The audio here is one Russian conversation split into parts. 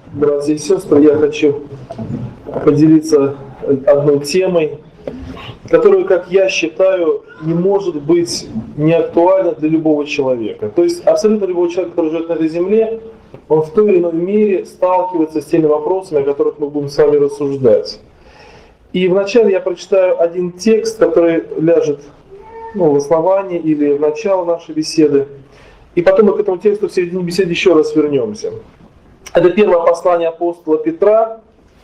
Братья и сестры, я хочу поделиться одной темой, которая, как я считаю, не может быть не актуальна для любого человека. То есть абсолютно любой человек, который живет на этой земле, он в той или иной мере сталкивается с теми вопросами, о которых мы будем с вами рассуждать. И вначале я прочитаю один текст, который ляжет в основании или в начало нашей беседы. И потом мы к этому тексту в середине беседы еще раз вернемся. Это первое послание апостола Петра,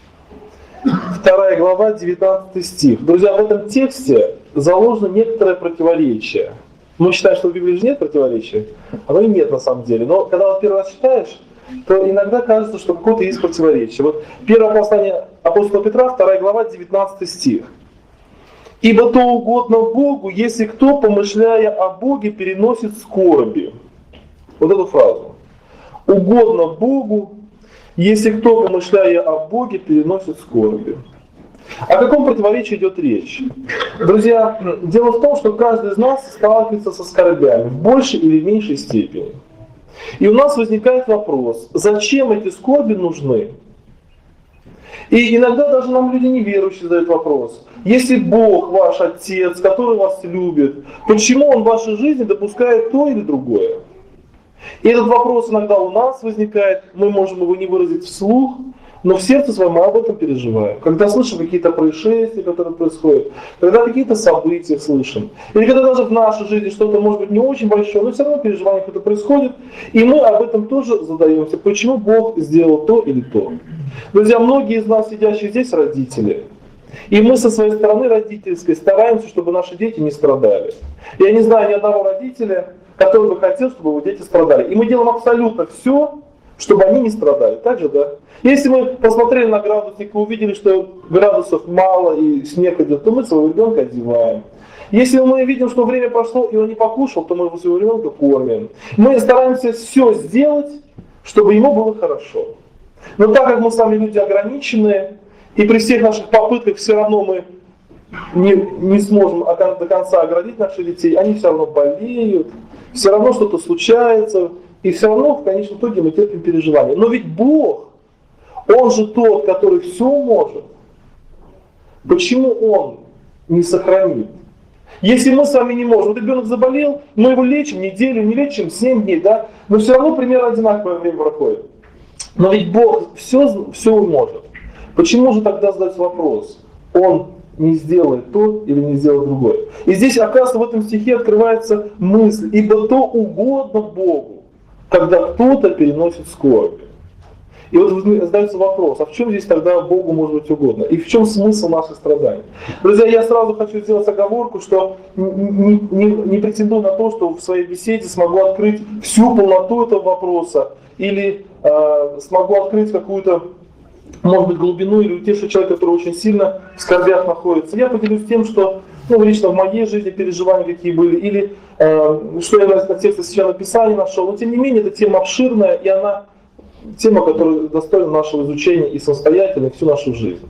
2 глава, 19 стих. Друзья, в этом тексте заложено некоторое противоречие. Мы считаем, что в Библии же нет противоречия, оно и нет на самом деле. Но когда вот первый раз читаешь, то иногда кажется, что какое-то есть противоречие. Вот первое послание апостола Петра, 2 глава, 19 стих. «Ибо то угодно Богу, если кто, помышляя о Боге, переносит скорби». Вот эту фразу. «Угодно Богу, если кто, помышляя о Боге, переносит скорби». О каком противоречии идет речь? Друзья, дело в том, что каждый из нас сталкивается со скорбями в большей или меньшей степени. И у нас возникает вопрос, зачем эти скорби нужны? И иногда даже нам люди неверующие задают вопрос. Если Бог ваш Отец, который вас любит, почему Он в вашей жизни допускает то или другое? И этот вопрос иногда у нас возникает, мы можем его не выразить вслух, но в сердце своем мы об этом переживаем. Когда слышим какие-то происшествия, которые происходят, когда какие-то события слышим, или когда даже в нашей жизни что-то может быть не очень большое, но все равно переживание какое-то происходит, и мы об этом тоже задаемся, почему Бог сделал то или то. Друзья, многие из нас, сидящие здесь, родители. И мы со своей стороны родительской стараемся, чтобы наши дети не страдали. Я не знаю ни одного родителя, который бы хотел, чтобы его дети страдали. И мы делаем абсолютно все, чтобы они не страдали. Так же, да? Если мы посмотрели на градусник и увидели, что градусов мало и снег идет, то мы своего ребенка одеваем. Если мы видим, что время прошло и он не покушал, то мы своего ребенка кормим. Мы стараемся все сделать, чтобы ему было хорошо. Но так как мы с вами люди ограниченные, и при всех наших попытках все равно мы не сможем до конца оградить наших детей, они все равно болеют, все равно что-то случается, и все равно в конечном итоге мы терпим переживания. Но ведь Бог, Он же тот, который все может. Почему Он не сохранит? Если мы с вами не можем, вот ребенок заболел, мы его лечим неделю, не лечим 7 дней, да? Но все равно примерно одинаковое время проходит. Но ведь Бог все может. Почему же тогда задать вопрос? Он не сделает то или не сделает другое. И здесь, оказывается, в этом стихе открывается мысль. Ибо то угодно Богу, когда кто-то переносит скорбь. И вот задается вопрос, а в чем здесь тогда Богу может быть угодно? И в чем смысл наших страданий? Друзья, я сразу хочу сделать оговорку, что не претендую на то, что в своей беседе смогу открыть всю полноту этого вопроса или смогу открыть какую-то, может быть, глубину или утешить человека, который очень сильно в скорбях находится. Я поделюсь тем, что лично в моей жизни переживания какие были, или что я на тексте Священного Писания нашел. Но тем не менее, эта тема обширная, и она тема, которая достойна нашего изучения и самостоятельно, всю нашу жизнь.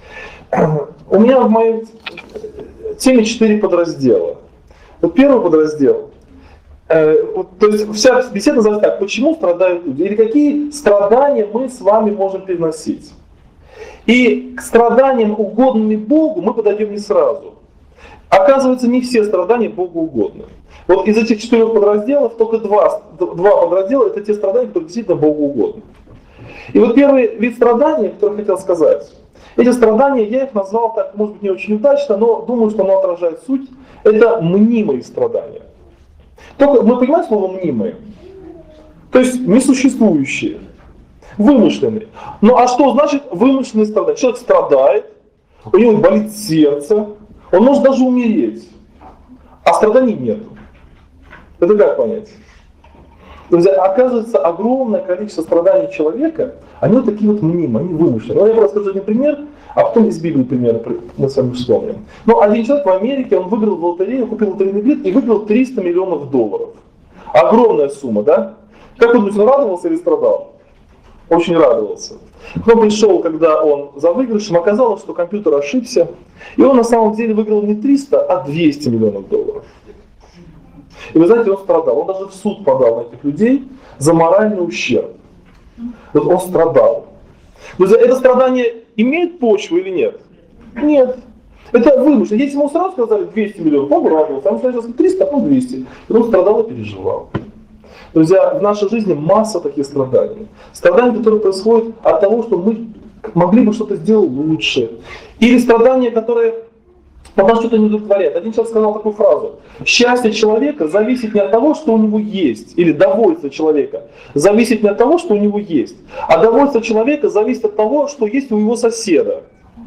У меня в моей теме 4 подраздела. Вот первый подраздел. То есть вся беседа называется так: почему страдают люди? Или какие страдания мы с вами можем переносить? И к страданиям, угодным Богу, мы подойдем не сразу. Оказывается, не все страдания Богу угодны. Вот из этих 4 подразделов только два подраздела — это те страдания, которые действительно Богу угодны. И вот первый вид страданий, который я хотел сказать, эти страдания, я их назвал так, может быть, не очень удачно, но думаю, что оно отражает суть. Это мнимые страдания. Только мы понимаем слово «мнимые»? То есть несуществующие, вымышленные. Ну а что значит вымышленные страдания? Человек страдает, у него болит сердце, он может даже умереть, а страданий нет. Это как понять? Друзья, оказывается, огромное количество страданий человека, они вот такие вот мнимые, они вымышленные. Ну, я просто расскажу один пример, а потом из Библии пример мы с вами вспомним. Ну, один человек в Америке, он выиграл в лотерею, купил лотерейный билет и выиграл $300 миллионов. Огромная сумма, да? Как вы думаете, он радовался или страдал? Очень радовался. Но пришел, когда он за выигрышем, оказалось, что компьютер ошибся, и он на самом деле выиграл не 300, а $200 миллионов. И вы знаете, он страдал. Он даже в суд подал на этих людей за моральный ущерб. Вот он страдал. Друзья, это страдание имеет почву или нет? Нет. Это вымышленно. Если ему сразу сказали 200 миллионов, он радовался. А ему сказали 300, а потом 200. И он страдал и переживал. Друзья, в нашей жизни масса таких страданий. Страдания, которые происходят от того, что мы могли бы что-то сделать лучше. Или страдания, которые нас что-то не удовлетворяет. Один человек сказал такую фразу. Счастье человека зависит не от того, что у него есть. Или довольство человека зависит не от того, что у него есть. А довольство человека зависит от того, что есть у его соседа.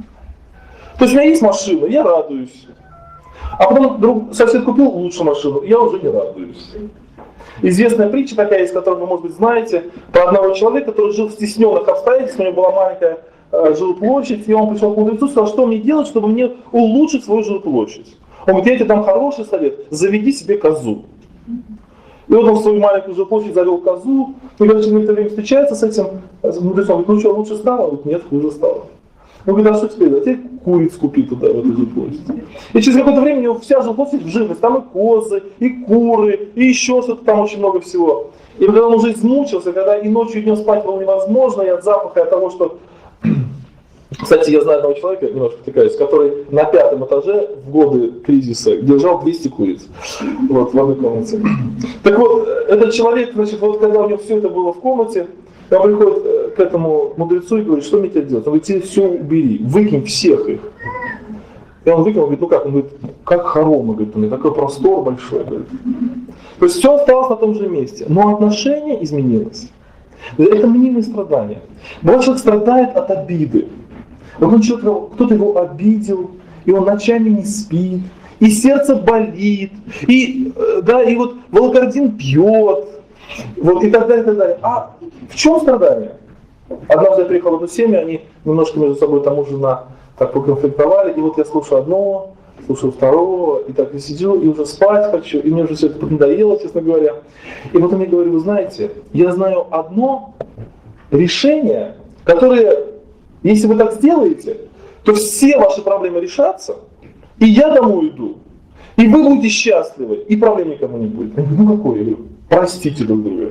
То есть у меня есть машина, я радуюсь. А потом сосед купил лучшую машину, я уже не радуюсь. Известная притча такая есть, которую вы, может быть, знаете, про одного человека, который жил в стесненных обстоятельствах, у него была маленькая жилплощадь, и он пришел к мудрецу и сказал, что мне делать, чтобы мне улучшить свою жилплощадь. Он говорит, я тебе дам хороший совет, заведи себе козу. И вот он в свою маленькую жилплощадь завел козу, и когда через некоторое время встречается с этим мудрецом, он говорит, ну что, лучше стало? Он говорит, нет, хуже стало. Он говорит, а что теперь? А теперь куриц купи туда, в эту жилплощадь. И через какое-то время у него вся жилплощадь в живность. Там и козы, и куры, и еще что-то там очень много всего. И когда он уже измучился, когда и ночью, и днем спать было невозможно, и от запаха, и от того, что... Кстати, я знаю одного человека, немножко втыкаюсь, который на 5-м этаже в годы кризиса держал 200 куриц. Вот, в одной комнате. Так вот, этот человек, значит, вот когда у него все это было в комнате, он приходит к этому мудрецу и говорит, что мне теперь делать? Он говорит, тебе все убери, выкинь всех их. И он выкинул, говорит, ну как? Он говорит, как хоромы, говорит, у меня такой простор большой. Говорит. То есть все осталось на том же месте, но отношение изменилось. Это мнимые страдания. Бывает, человек страдает от обиды. Вот кто-то его обидел, и он ночами не спит, и сердце болит, и вот волокордин пьет, вот, и так далее, и так далее. А в чем страдание? Однажды я приехал в одну семью, они немножко между собой там уже так поконфликтовали, и вот я слушаю одного, слушаю второго, и так я сижу, и уже спать хочу, и мне уже все это надоело, честно говоря. И потом я говорю, вы знаете, я знаю одно решение, которое, если вы так сделаете, то все ваши проблемы решатся, и я домой иду, и вы будете счастливы, и проблем никому не будет. Я говорю, ну какое? Я говорю, простите друг друга.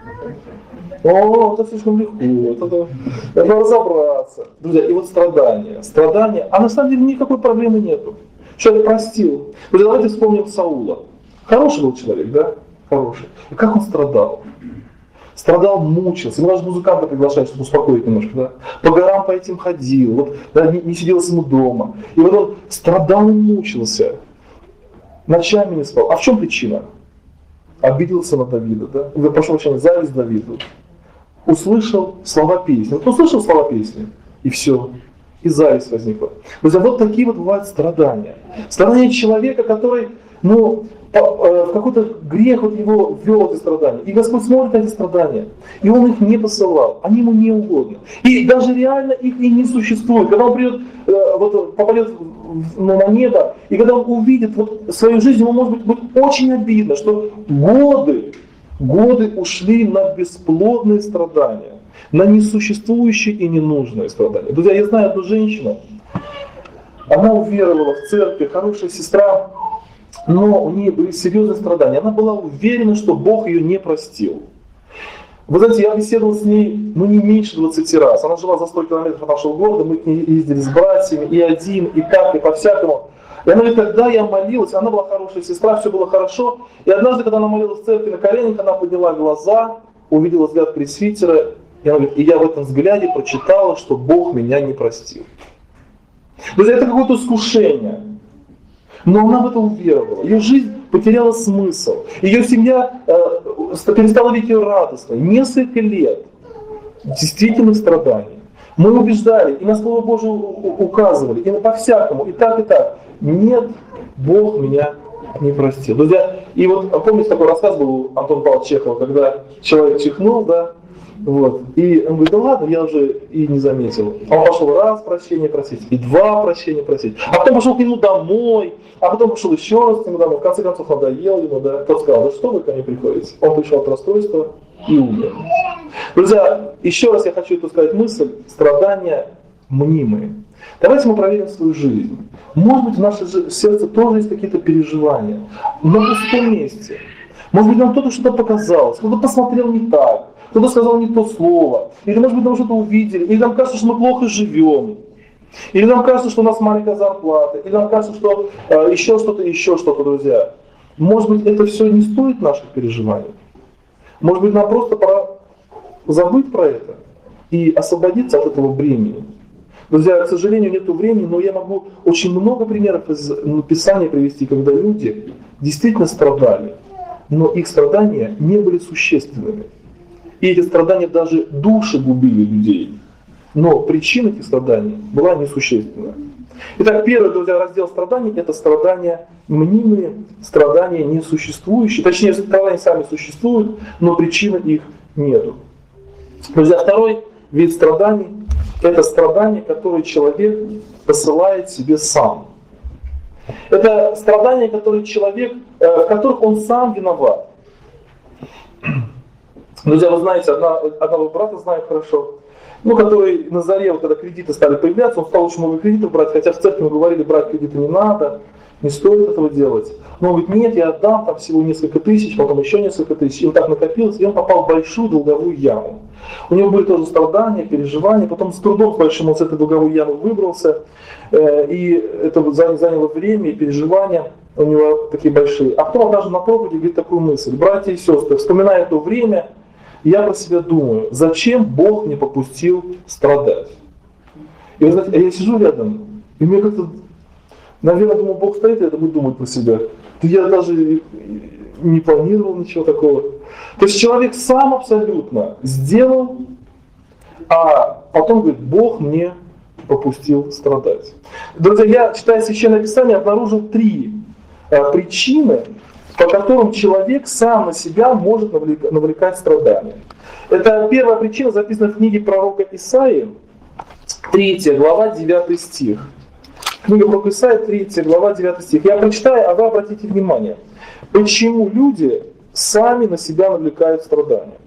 О, это слишком легко, это разобраться. Друзья, и вот страдания, а на самом деле никакой проблемы нету. Человек простил. Друзья, давайте вспомним Саула. Хороший был человек, да? Хороший. И как он страдал? Страдал, мучился. Ему даже музыканта приглашают, чтобы успокоить немножко, да? По горам по этим ходил, вот, да, не сиделся ему дома. И вот он страдал и мучился. Ночами не спал. А в чем причина? Обиделся на Давида, да? Прошу прощения, зависть Давиду. Услышал слова песни. Вот услышал слова песни, и все. И зависть возникла. Друзья, вот такие вот бывают страдания. Страдания человека, который, в какой-то грех вот его ввел эти страдания. И Господь смотрит на эти страдания. И Он их не посылал. Они Ему не угодны. И даже реально их и не существует. Когда Он придет, попадет на небо, и когда Он увидит свою жизнь, ему может быть очень обидно, что годы ушли на бесплодные страдания, на несуществующие и ненужные страдания. Друзья, я знаю одну женщину, она уверовала в церковь, хорошая сестра, но у нее были серьезные страдания. Она была уверена, что Бог ее не простил. Вы знаете, я беседовал с ней не меньше 20 раз. Она жила за 100 километров от нашего города, мы к ней ездили с братьями, и один, и так, и по-всякому. И она говорит, когда я молилась, она была хорошая сестра, все было хорошо. И однажды, когда она молилась в церкви на коленях, она подняла глаза, увидела взгляд пресвитера, и она говорит, и я в этом взгляде прочитала, что Бог меня не простил. Друзья, это какое-то искушение. Но она в это уверовала. Ее жизнь потеряла смысл. Ее семья перестала видеть ее радостной. Несколько лет действительных страданий. Мы убеждали, и на Слово Божие указывали, и по-всякому, и так, и так. Нет, Бог меня не простил. Друзья, и вот помните, такой рассказ был у Антона Павловича Чехова, когда человек чихнул, да, вот, и он говорит, да ладно, я уже и не заметил. А он пошел раз прощения просить, и два прощения просить, а потом пошел к нему домой, а потом пошел еще раз к нему домой, в конце концов надоел ему, да, тот сказал, да что вы ко мне приходите? Он пришел от расстройства и умер. Друзья, еще раз я хочу эту сказать мысль, страдания мнимые. Давайте мы проверим свою жизнь. Может быть, в нашем сердце тоже есть какие-то переживания, на пустом месте. Может быть, нам кто-то что-то показалось, кто-то посмотрел не так, кто-то сказал не то слово, или, может быть, нам что-то увидели, или нам кажется, что мы плохо живем, или нам кажется, что у нас маленькая зарплата, или нам кажется, что еще что-то, друзья. Может быть, это все не стоит наших переживаний. Может быть, нам просто пора забыть про это и освободиться от этого бремени. Друзья, к сожалению, нет времени, но я могу очень много примеров из Писания привести, когда люди действительно страдали, но их страдания не были существенными. И эти страдания даже души губили людей. Но причина этих страданий была несущественна. Итак, первый, друзья, раздел страданий – это страдания мнимые, страдания несуществующие. Точнее, страдания сами существуют, но причины их нету. Друзья, второй вид страданий – это страдания, которые человек посылает себе сам. Это страдания, которые человек, в которых он сам виноват. Друзья, вы знаете, одного брата знаю хорошо, который на заре, когда кредиты стали появляться, он стал очень много кредитов брать, хотя в церкви мы говорили, брать кредиты не надо, не стоит этого делать. Но он говорит, нет, я отдам там всего несколько тысяч, потом еще несколько тысяч. И вот так накопилось, и он попал в большую долговую яму. У него были тоже страдания, переживания, потом с трудом с большим он с этой долговой ямы выбрался. И это заняло время, и переживания у него такие большие. А потом однажды на проповеди говорит такую мысль: братья и сестры, вспоминая то время, я про себя думаю, зачем Бог мне попустил страдать? И вы знаете, я сижу рядом, и мне как-то, наверное, думаю, Бог стоит и это будет думать про себя. Я даже не планировал ничего такого. То есть человек сам абсолютно сделал, а потом говорит, Бог мне попустил страдать. Друзья, я, читая Священное Писание, обнаружил 3 причины, по которым человек сам на себя может навлекать страдания. Это первая причина, записана в книге пророка Исаии, 3 глава, 9 стих. Книга пророка Исаии, 3 глава, 9 стих. Я прочитаю, а вы обратите внимание, почему люди сами на себя навлекают страдания.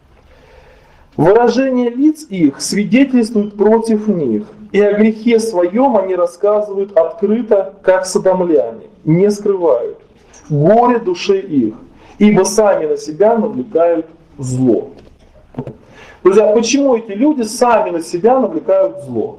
Выражение лиц их свидетельствует против них, и о грехе своем они рассказывают открыто, как содомляне, не скрывают. Горе душе их, ибо сами на себя навлекают зло. Друзья, почему эти люди сами на себя навлекают зло?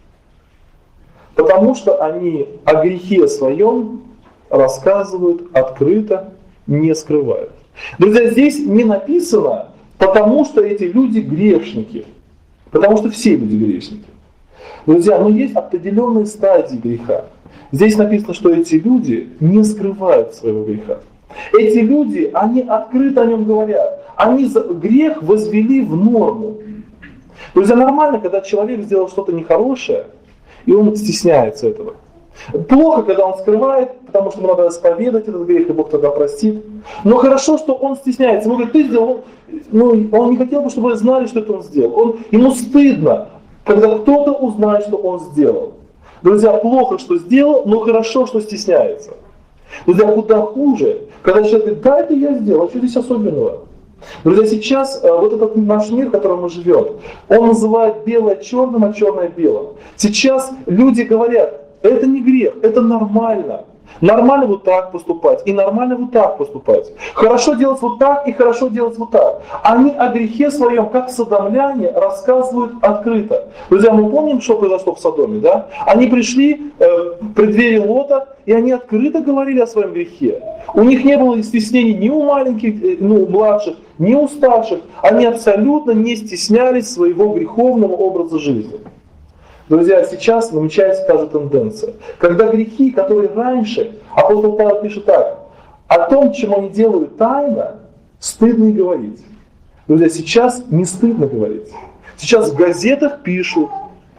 Потому что они о грехе своем рассказывают открыто, не скрывают. Друзья, здесь не написано, потому что эти люди грешники. Потому что все люди грешники. Друзья, но есть определенные стадии греха. Здесь написано, что эти люди не скрывают своего греха. Эти люди, они открыто о нем говорят. Они грех возвели в норму. Друзья, нормально, когда человек сделал что-то нехорошее, и он стесняется этого. Плохо, когда он скрывает, потому что ему надо исповедать этот грех, и Бог тогда простит. Но хорошо, что он стесняется. Он говорит, ты сделал, он не хотел бы, чтобы вы знали, что это он сделал. Ему стыдно, когда кто-то узнает, что он сделал. Друзья, плохо, что сделал, но хорошо, что стесняется. Друзья, куда хуже, когда человек говорит, да, это я сделал, а что здесь особенного? Друзья, сейчас вот этот наш мир, в котором мы живем, он называет белое черным, а черное белым. Сейчас люди говорят, это не грех, это нормально. Нормально вот так поступать и нормально вот так поступать. Хорошо делать вот так и хорошо делать вот так. Они о грехе своем, как содомляне, рассказывают открыто. Друзья, мы помним, что произошло в Содоме, да? Они пришли в преддверии Лота, и они открыто говорили о своем грехе. У них не было стеснений ни у маленьких, ни у младших, ни у старших. Они абсолютно не стеснялись своего греховного образа жизни. Друзья, сейчас намечается та же тенденция. Когда грехи, которые раньше, апостол Павел пишет так, о том, чем они делают тайно, стыдно и говорить. Друзья, сейчас не стыдно говорить. Сейчас в газетах пишут,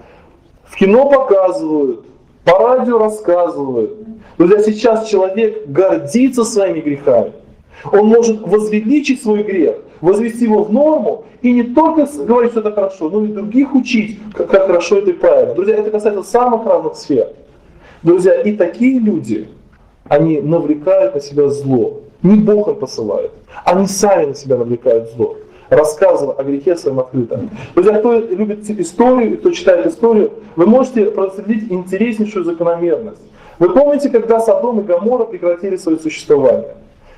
в кино показывают, по радио рассказывают. Друзья, сейчас человек гордится своими грехами. Он может возвеличить свой грех, возвести его в норму и не только говорить, что это хорошо, но и других учить, как хорошо это и правильно. Друзья, это касается самых разных сфер. Друзья, и такие люди, они навлекают на себя зло. Не Бог им посылает, они сами на себя навлекают зло, рассказывая о грехе своем открыто. Друзья, кто любит историю, кто читает историю, вы можете проследить интереснейшую закономерность. Вы помните, когда Содом и Гоморра прекратили свое существование?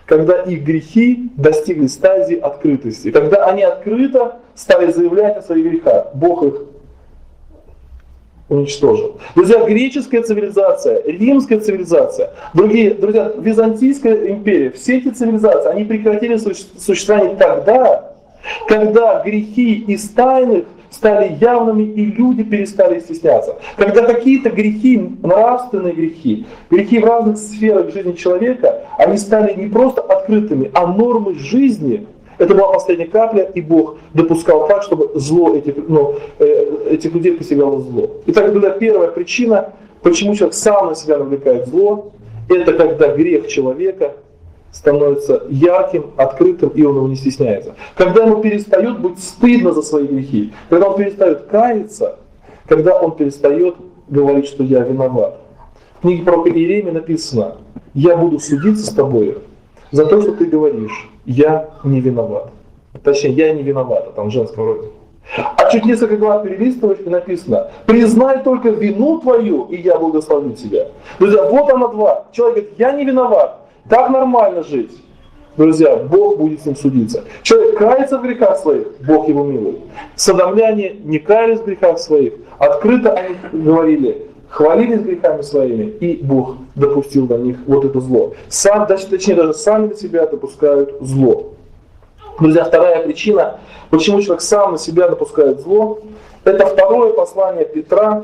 когда их грехи достигли стадии открытости, когда они открыто стали заявлять о своих грехах. Бог их уничтожил. Друзья, греческая цивилизация, римская цивилизация, другие, друзья, Византийская империя, все эти цивилизации, они прекратили существование тогда, когда грехи из тайных стали явными, и люди перестали стесняться. Когда какие-то грехи, нравственные грехи, грехи в разных сферах жизни человека, они стали не просто открытыми, а нормой жизни. Это была последняя капля, и Бог допускал так, чтобы зло этих людей постигало зло. Итак, была первая причина, почему человек сам на себя навлекает зло, это когда грех человека становится ярким, открытым, и он его не стесняется. Когда ему перестает быть стыдно за свои грехи, когда он перестает каяться, когда он перестает говорить, что я виноват. В книге пророка Иеремии написано: «Я буду судиться с тобой за то, что ты говоришь, я не виноват». Точнее, я не виновата, там в женском роде. А чуть несколько глав перелистываешь, и написано: «Признай только вину твою, и я благословлю тебя». Друзья, вот она два. Человек говорит: я не виноват. Так нормально жить. Друзья, Бог будет с ним судиться. Человек кается в грехах своих, Бог его милует. Содомляне не каялись в грехах своих, открыто они говорили, хвалились грехами своими, и Бог допустил до них вот это зло. Точнее, даже сами на себя допускают зло. Друзья, вторая причина, почему человек сам на себя допускает зло, это второе послание Петра,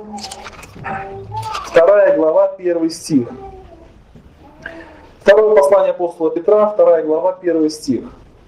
2 глава, 1 стих. Второе послание апостола Петра, 2 глава, 1 стих.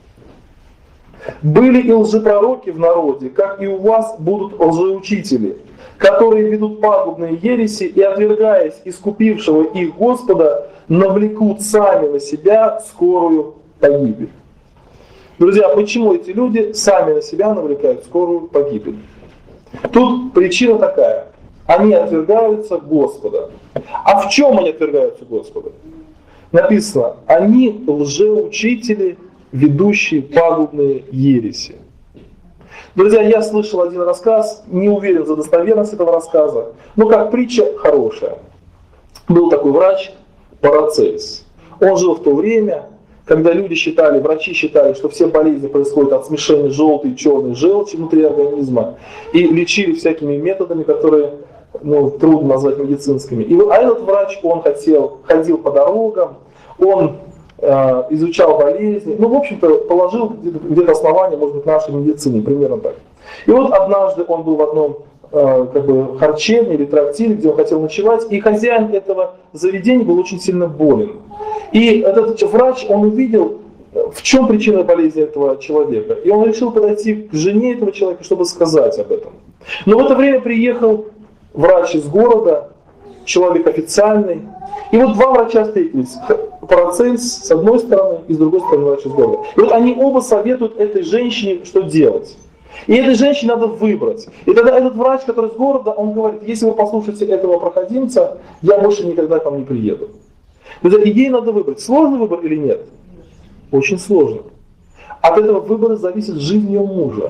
«Были и лжепророки в народе, как и у вас будут лжеучители, которые ведут пагубные ереси и, отвергаясь искупившего их Господа, навлекут сами на себя скорую погибель». Друзья, почему эти люди сами на себя навлекают скорую погибель? Тут причина такая: они отвергаются Господа. А в чем они отвергаются Господа? Написано: они лжеучители, ведущие пагубные ереси. Друзья, я слышал один рассказ, не уверен за достоверность этого рассказа, но как притча хорошая. Был такой врач Парацельс. Он жил в то время, когда врачи считали, что все болезни происходят от смешения желтой и черной желчи внутри организма, и лечили всякими методами, которые трудно назвать медицинскими. А этот врач, он ходил по дорогам, он изучал болезни, в общем-то, положил где-то основание, может быть, нашей медицине, примерно так. И вот однажды он был в одном харчевне или трактире, где он хотел ночевать, и хозяин этого заведения был очень сильно болен. И этот врач, он увидел, в чем причина болезни этого человека, и он решил подойти к жене этого человека, чтобы сказать об этом. Но в это время приехал врач из города, человек официальный. И вот два врача встретились. Парацельс с одной стороны и с другой стороны врач из города. И вот они оба советуют этой женщине, что делать. И этой женщине надо выбрать. И тогда этот врач, который из города, он говорит: если вы послушаете этого проходимца, я больше никогда к вам не приеду. И ей надо выбрать, сложный выбор или нет? Очень сложно. От этого выбора зависит жизнь ее мужа.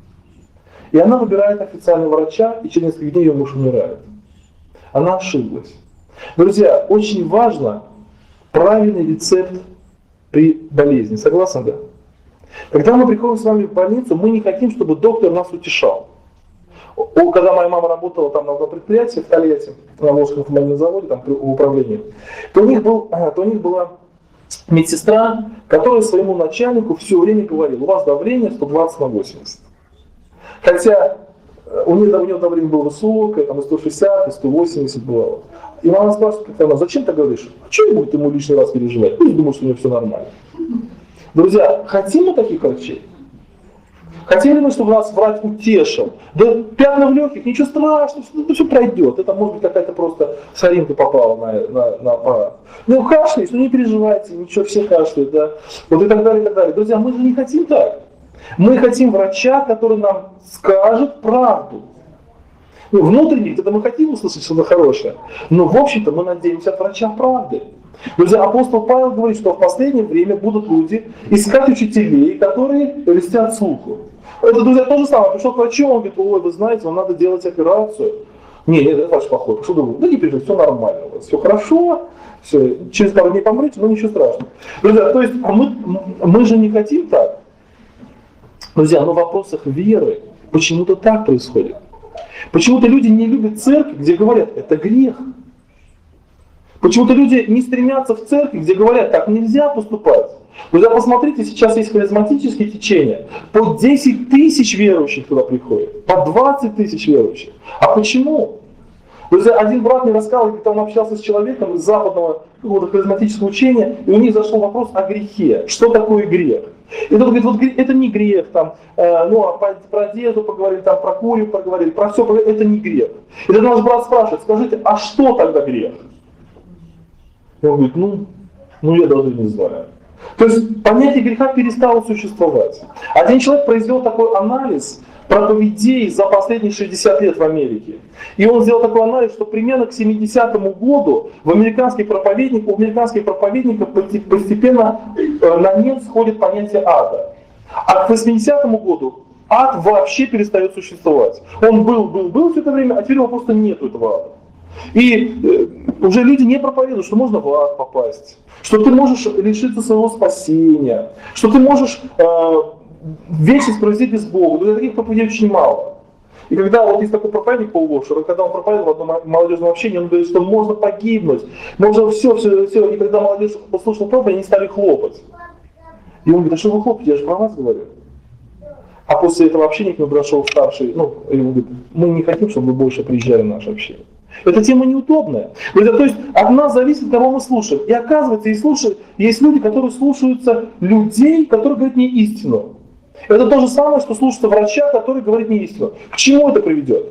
И она выбирает официального врача, и через несколько дней ее муж умирает. Она ошиблась. Друзья, очень важно правильный рецепт при болезни. Согласны, да? Когда мы приходим с вами в больницу, мы не хотим, чтобы доктор нас утешал. Когда моя мама работала там на одном предприятии в Тольятти, на Волжском автомобильном заводе, там в управлении, то у них была медсестра, которая своему начальнику все время говорила: у вас давление 120 на 80. Хотя у нее давление было высокое, там и 160, и 180 бывало. И мама спрашивает, как она: зачем ты говоришь? А что будет ему лишний раз переживать? Пусть думает, что у него все нормально. Друзья, хотим мы таких врачей? Хотели мы, чтобы нас врач утешил? Да пятна в легких, ничего страшного, это все пройдет. Это может быть какая-то просто соринка попала на аппарат. Кашляешь, не переживайте, ничего, все кашляют, да. Вот и так далее, и так далее. Друзья, мы же не хотим так. Мы хотим врача, который нам скажет правду. Внутренне, это мы хотим услышать что-то хорошее. Но в общем-то мы надеемся от врача правды. Друзья, апостол Павел говорит, что в последнее время будут люди искать учителей, которые льстят слуху. Это, друзья, то же самое. Пришел к врачу, он говорит: ой, вы знаете, вам надо делать операцию. Нет, это ваш поход. Что думаю? Да не переживайте, все нормально у вас, все хорошо, все, через пару дней помрете, но ничего страшного. Друзья, то есть мы же не хотим так. Друзья, но в вопросах веры почему-то так происходит. Почему-то люди не любят церковь, где говорят, это грех. Почему-то люди не стремятся в церковь, где говорят, так нельзя поступать. Друзья, посмотрите, сейчас есть харизматические течения. По 10 тысяч верующих туда приходит, по 20 тысяч верующих. А почему? Друзья, один брат мне рассказывал, когда он общался с человеком из западного какого-то харизматического учения, и у них зашел вопрос о грехе. Что такое грех? И он говорит, вот это не грех, там, про одежду поговорили, там, про курю поговорили, про все поговорили, это не грех. И тогда наш брат спрашивает, скажите, а что тогда грех? И он говорит, я даже не знаю. То есть понятие греха перестало существовать. Один человек произвел такой анализ проповедей за последние 60 лет в Америке. И он сделал такой анализ, что примерно к 70-му году у американских проповедников постепенно на нет сходит понятие ада. А к 80-му году ад вообще перестает существовать. Он был все это время, а теперь его просто нету, этого ада. И уже люди не проповедуют, что можно в ад попасть, что ты можешь лишиться своего спасения, что ты можешь вечность провести без Бога. Но таких проповедей очень мало. И когда вот есть такой проповедник Пол Уошер, когда он проповедовал в одном молодежном общении, он говорит, что можно погибнуть, можно все. И когда молодежь послушала проповедь, они стали хлопать. И он говорит, а что вы хлопаете, я же про вас говорю. А после этого общения к нему подошел старший, и он говорит, мы не хотим, чтобы вы больше приезжали в наше общение. Эта тема неудобная. То есть от нас зависит, кого мы слушаем. И оказывается, есть люди, которые слушаются людей, которые говорят не истину. Это то же самое, что слушаться врача, который говорит не истину. К чему это приведет?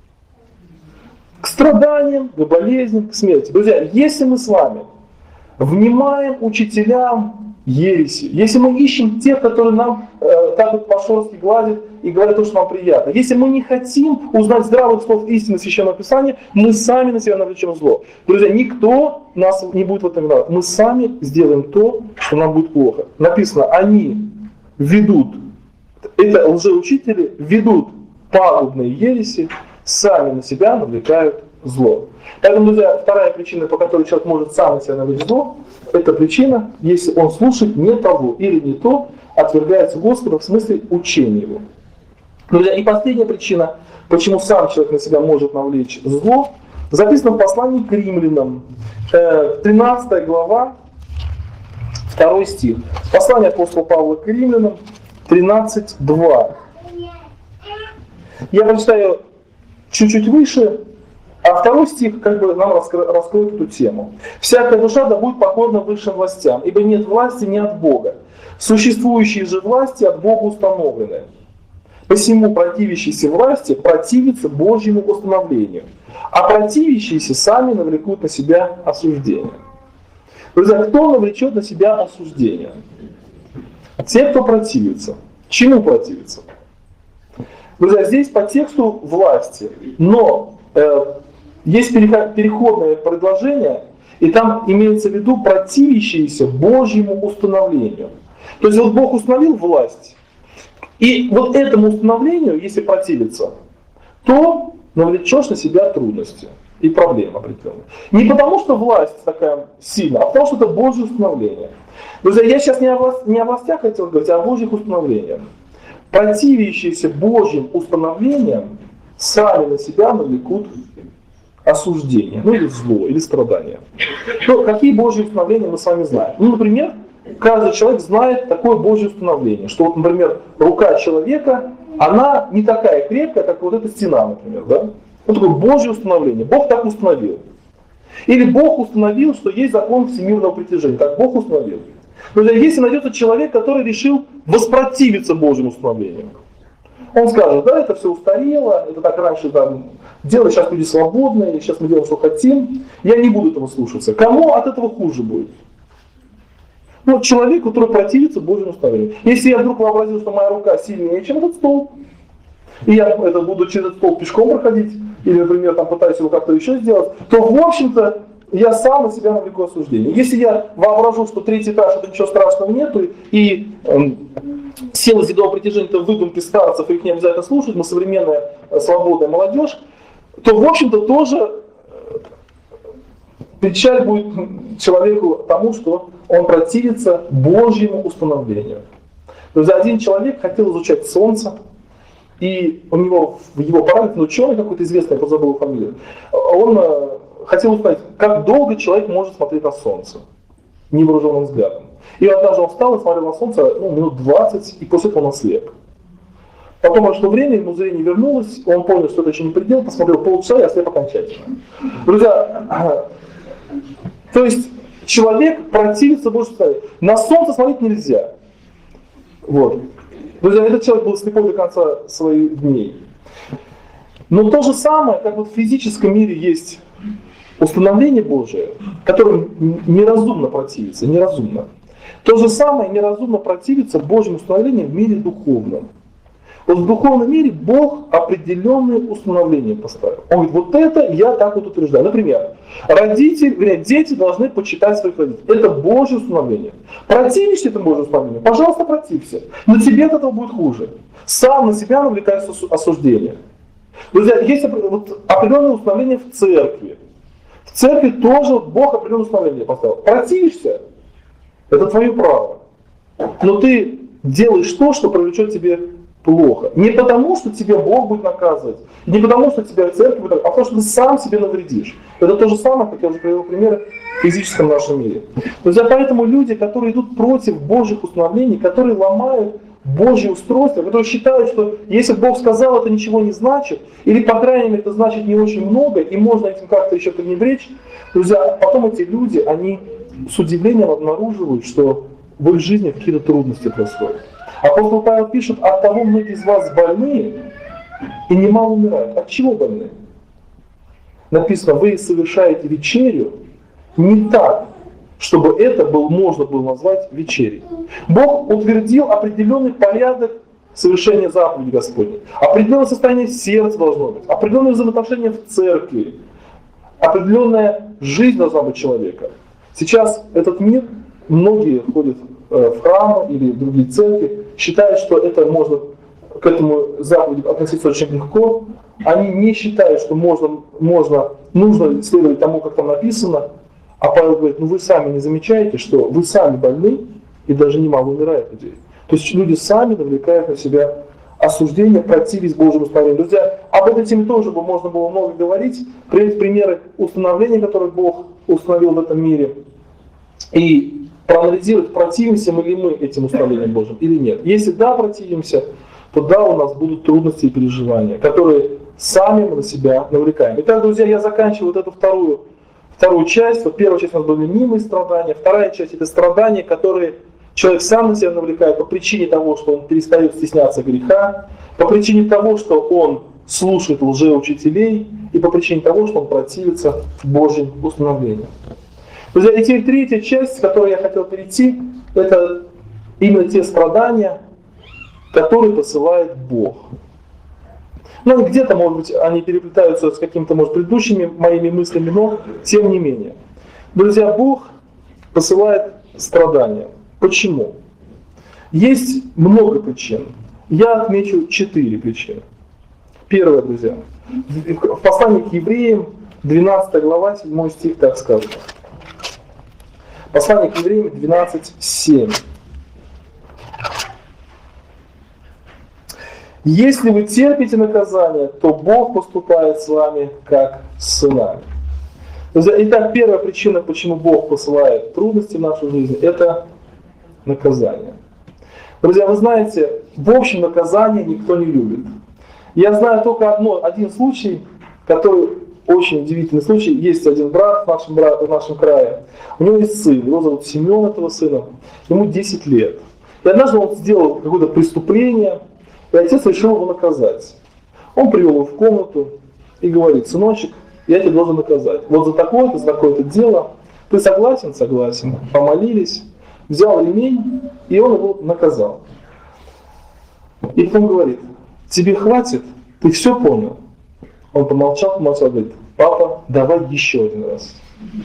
К страданиям, к болезням, к смерти. Друзья, если мы с вами внимаем учителям ереси, если мы ищем тех, которые нам так вот по-шорски гладят и говорят то, что нам приятно, если мы не хотим узнать здравых слов истины Священного Писания, мы сами на себя навлечем зло. Друзья, никто нас не будет в этом виноват. Мы сами сделаем то, что нам будет плохо. Написано, они ведут, это лжеучители ведут пагубные ереси, сами на себя навлекают зло. Поэтому, друзья, вторая причина, по которой человек может сам на себя навлечь зло, это причина, если он слушает не того или не то, отвергается Господа в смысле учения его. Друзья, и последняя причина, почему сам человек на себя может навлечь зло, записано в послании к римлянам, 13 глава, 2 стих. Послание апостола Павла к римлянам, 13:2. Я прочитаю чуть-чуть выше, а 2 стих нам раскроет эту тему. «Всякая душа да будет покорна высшим властям, ибо нет власти не от Бога. Существующие же власти от Бога установлены. Посему противящиеся власти противятся Божьему установлению, а противящиеся сами навлекут на себя осуждение». Друзья, кто навлечет на себя осуждение? Те, кто противится. Чему противится? Друзья, здесь по тексту власти, но есть переходное предложение, и там имеется в виду противящиеся Божьему установлению. То есть вот Бог установил власть, и вот этому установлению, если противиться, то навлечешь на себя трудности и проблемы определенные. Не потому, что власть такая сильная, а потому, что это Божье установление. Друзья, я сейчас не о властях хотел говорить, а о Божьих установлениях. Противящиеся Божьим установлениям сами на себя навлекут осуждение, или зло, или страдания. Какие Божьи установления мы с вами знаем? Например, каждый человек знает такое Божье установление, что вот, например, рука человека, она не такая крепкая, как вот эта стена, например, да? Вот такое Божье установление. Бог так установил. Или Бог установил, что есть закон всемирного притяжения. Так Бог установил. Друзья, если найдется человек, который решил воспротивиться Божьему установлению, он скажет, да, это все устарело, это так раньше там делали, сейчас люди свободные, сейчас мы делаем, что хотим, я не буду этого слушаться. Кому от этого хуже будет? Вот человек, который противится Божьему установлению. Если я вдруг вообразил, что моя рука сильнее, чем этот столб, и я буду через этот столб пешком проходить, или, например, там, пытаюсь его как-то еще сделать, то, в общем-то, я сам на себя навлеку осуждение. Если я воображу, что третий этаж, это ничего страшного нету, и силы земного притяжения это выдумки старцев, их не обязательно слушать, мы современная свободная молодежь, то, в общем-то, тоже печаль будет человеку тому, что он противится Божьему установлению. То есть один человек хотел изучать Солнце, и у него в его параметре, ученый какой-то известный, я позабыл его фамилию, он хотел узнать, как долго человек может смотреть на Солнце невооруженным взглядом. И однажды он встал и смотрел на Солнце минут 20, и после этого он ослеп. Потом прошло время, ему зрение вернулось, он понял, что это еще не предел, посмотрел полчаса и ослеп окончательно. Друзья, то есть человек противится Божьему установлению. На Солнце смотреть нельзя. Вот. Друзья, этот человек был слепой до конца своих дней. Но то же самое, как вот в физическом мире есть установление Божие, которому неразумно противиться, неразумно. То же самое неразумно противиться Божьему установлению в мире духовном. Вот в духовном мире Бог определенные установления поставил. Он говорит, вот это я так вот утверждаю. Например, дети должны почитать своих родителей. Это Божье установление. Противишься этому Божьему установлению? Пожалуйста, противься. Но тебе от этого будет хуже. Сам на себя навлекаешь осуждение. Друзья, есть определенные установления в церкви. В церкви тоже Бог определенные установления поставил. Противишься? Это твое право. Но ты делаешь то, что привлечет тебе плохо. Не потому, что тебя Бог будет наказывать, не потому, что тебя церковь будет, а потому, что ты сам себе навредишь. Это то же самое, как я уже привел примеры в физическом нашем мире. Друзья, поэтому люди, которые идут против Божьих установлений, которые ломают Божье устройство, которые считают, что если Бог сказал, это ничего не значит, или, по крайней мере, это значит не очень много, и можно этим как-то еще пренебречь, друзья, потом эти люди, они с удивлением обнаруживают, что в их жизни какие-то трудности происходят. Апостол Павел пишет, от того многие из вас больные и немало умирают. От чего больны? Написано, вы совершаете вечерю не так, чтобы это можно было назвать вечерей. Бог утвердил определенный порядок совершения заповедей Господней. Определенное состояние сердца должно быть, определенные взаимоотношения в церкви, определенная жизнь должна быть человека. Сейчас этот мир, многие ходят в храмы или в другие церкви, считают, что это можно к этому заповеди относиться очень легко. Они не считают, что нужно следовать тому, как там написано. А Павел говорит, вы сами не замечаете, что вы сами больны и даже немало умирает людей. То есть люди сами навлекают на себя осуждение, противясь Божьему установлению. Друзья, об этой теме тоже можно было много говорить, приводить примеры установления, которые Бог установил в этом мире, и проанализировать, противимся мы ли мы этим установлениям Божьим или нет. Если да, противимся, то да, у нас будут трудности и переживания, которые сами мы на себя навлекаем. Итак, друзья, я заканчиваю вот эту вторую часть. Вот первая часть у нас были мнимые страдания, вторая часть это страдания, которые человек сам на себя навлекает по причине того, что он перестает стесняться греха, по причине того, что он слушает лжеучителей и по причине того, что он противится Божьим установлениям. Друзья, и теперь третья часть, с которой я хотел перейти, это именно те страдания, которые посылает Бог. Ну, где-то, может быть, они переплетаются с какими-то, может, предыдущими моими мыслями, но тем не менее. Друзья, Бог посылает страдания. Почему? Есть много причин. Я отмечу 4 причины. Первое, друзья. В послании к евреям, 12 глава, 7 стих, так сказано. Послание к евреям 12:7. Если вы терпите наказание, то Бог поступает с вами как с сынами. Итак, первая причина, почему Бог посылает трудности в нашу жизнь, это наказание. Друзья, вы знаете, в общем наказание никто не любит. Я знаю только один случай, который очень удивительный случай. Есть один брат в нашем крае. У него есть сын, его зовут Семен, этого сына. Ему 10 лет. И однажды он сделал какое-то преступление, и отец решил его наказать. Он привел его в комнату и говорит: сыночек, я тебя должен наказать. Вот за такое-то дело. Ты согласен? Согласен. Помолились, взял ремень, и он его наказал. И потом говорит: тебе хватит? Ты все понял? Он помолчал, говорит: папа, давай еще один раз.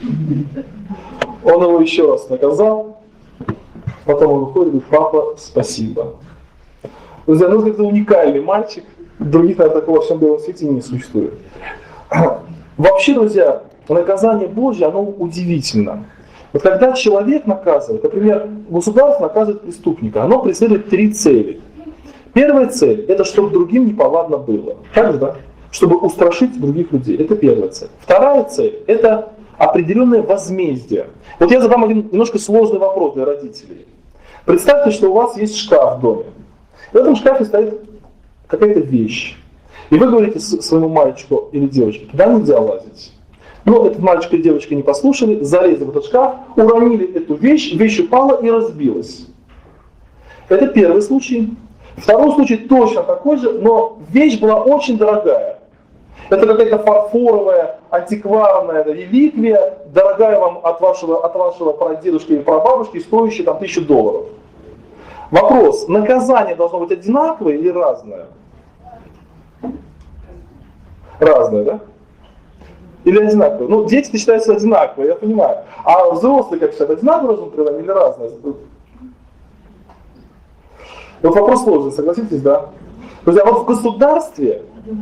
Он его еще раз наказал, потом он выходит и говорит: папа, спасибо. Друзья, это уникальный мальчик, других, наверное, такого во всем белом свете не существует. Вообще, друзья, наказание Божье, оно удивительно. Вот когда человек наказывает, например, государство наказывает преступника, оно преследует 3 цели. Первая цель – это чтобы другим неповадно было. Так же, да? Чтобы устрашить других людей. Это первая цель. Вторая цель – это определенное возмездие. Вот я задам один немножко сложный вопрос для родителей. Представьте, что у вас есть шкаф в доме. В этом шкафе стоит какая-то вещь. И вы говорите своему мальчику или девочке: туда нельзя лазить. Но этот мальчик и девочка не послушали, залезли в этот шкаф, уронили эту вещь, вещь упала и разбилась. Это первый случай. Второй случай точно такой же, но вещь была очень дорогая. Это какая-то фарфоровая, антикварная реликвия, дорогая вам от вашего прадедушки или прабабушки, стоящая там $1000. Вопрос: наказание должно быть одинаковое или разное? Разное, да? Или одинаковое? Ну, дети считаются одинаковые, я понимаю. А взрослые как считают, одинаковое наказание или разное? Вот вопрос сложный, согласитесь, да? Друзья, вот в государстве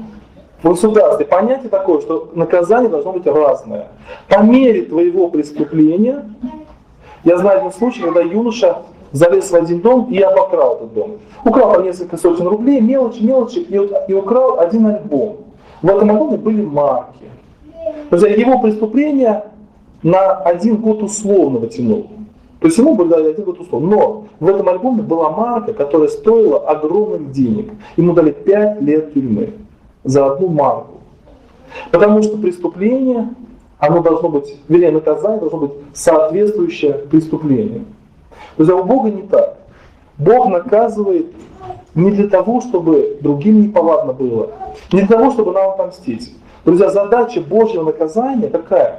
понятие такое, что наказание должно быть разное. По мере твоего преступления, я знаю один случай, когда юноша залез в один дом и обокрал этот дом. Украл там несколько сотен рублей, мелочи, и украл один альбом. В этом альбоме были марки. Друзья, его преступление на 1 год условного тянуло. То есть ему бы дали 1 год условно. Но в этом альбоме была марка, которая стоила огромных денег. Ему дали 5 лет тюрьмы за одну марку. Потому что преступление, оно должно быть, вернее, наказание должно быть соответствующее преступлению. Друзья, у Бога не так. Бог наказывает не для того, чтобы другим неповадно было, не для того, чтобы нам отомстить. Друзья, задача Божьего наказания какая?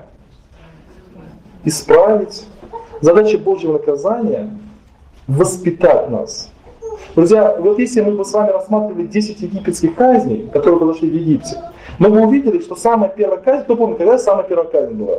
Исправить. Задача Божьего наказания – воспитать нас. Друзья, вот если мы бы с вами рассматривали 10 египетских казней, которые произошли в Египте, мы бы увидели, что самая первая казнь, кто помнит, когда самая первая казнь была?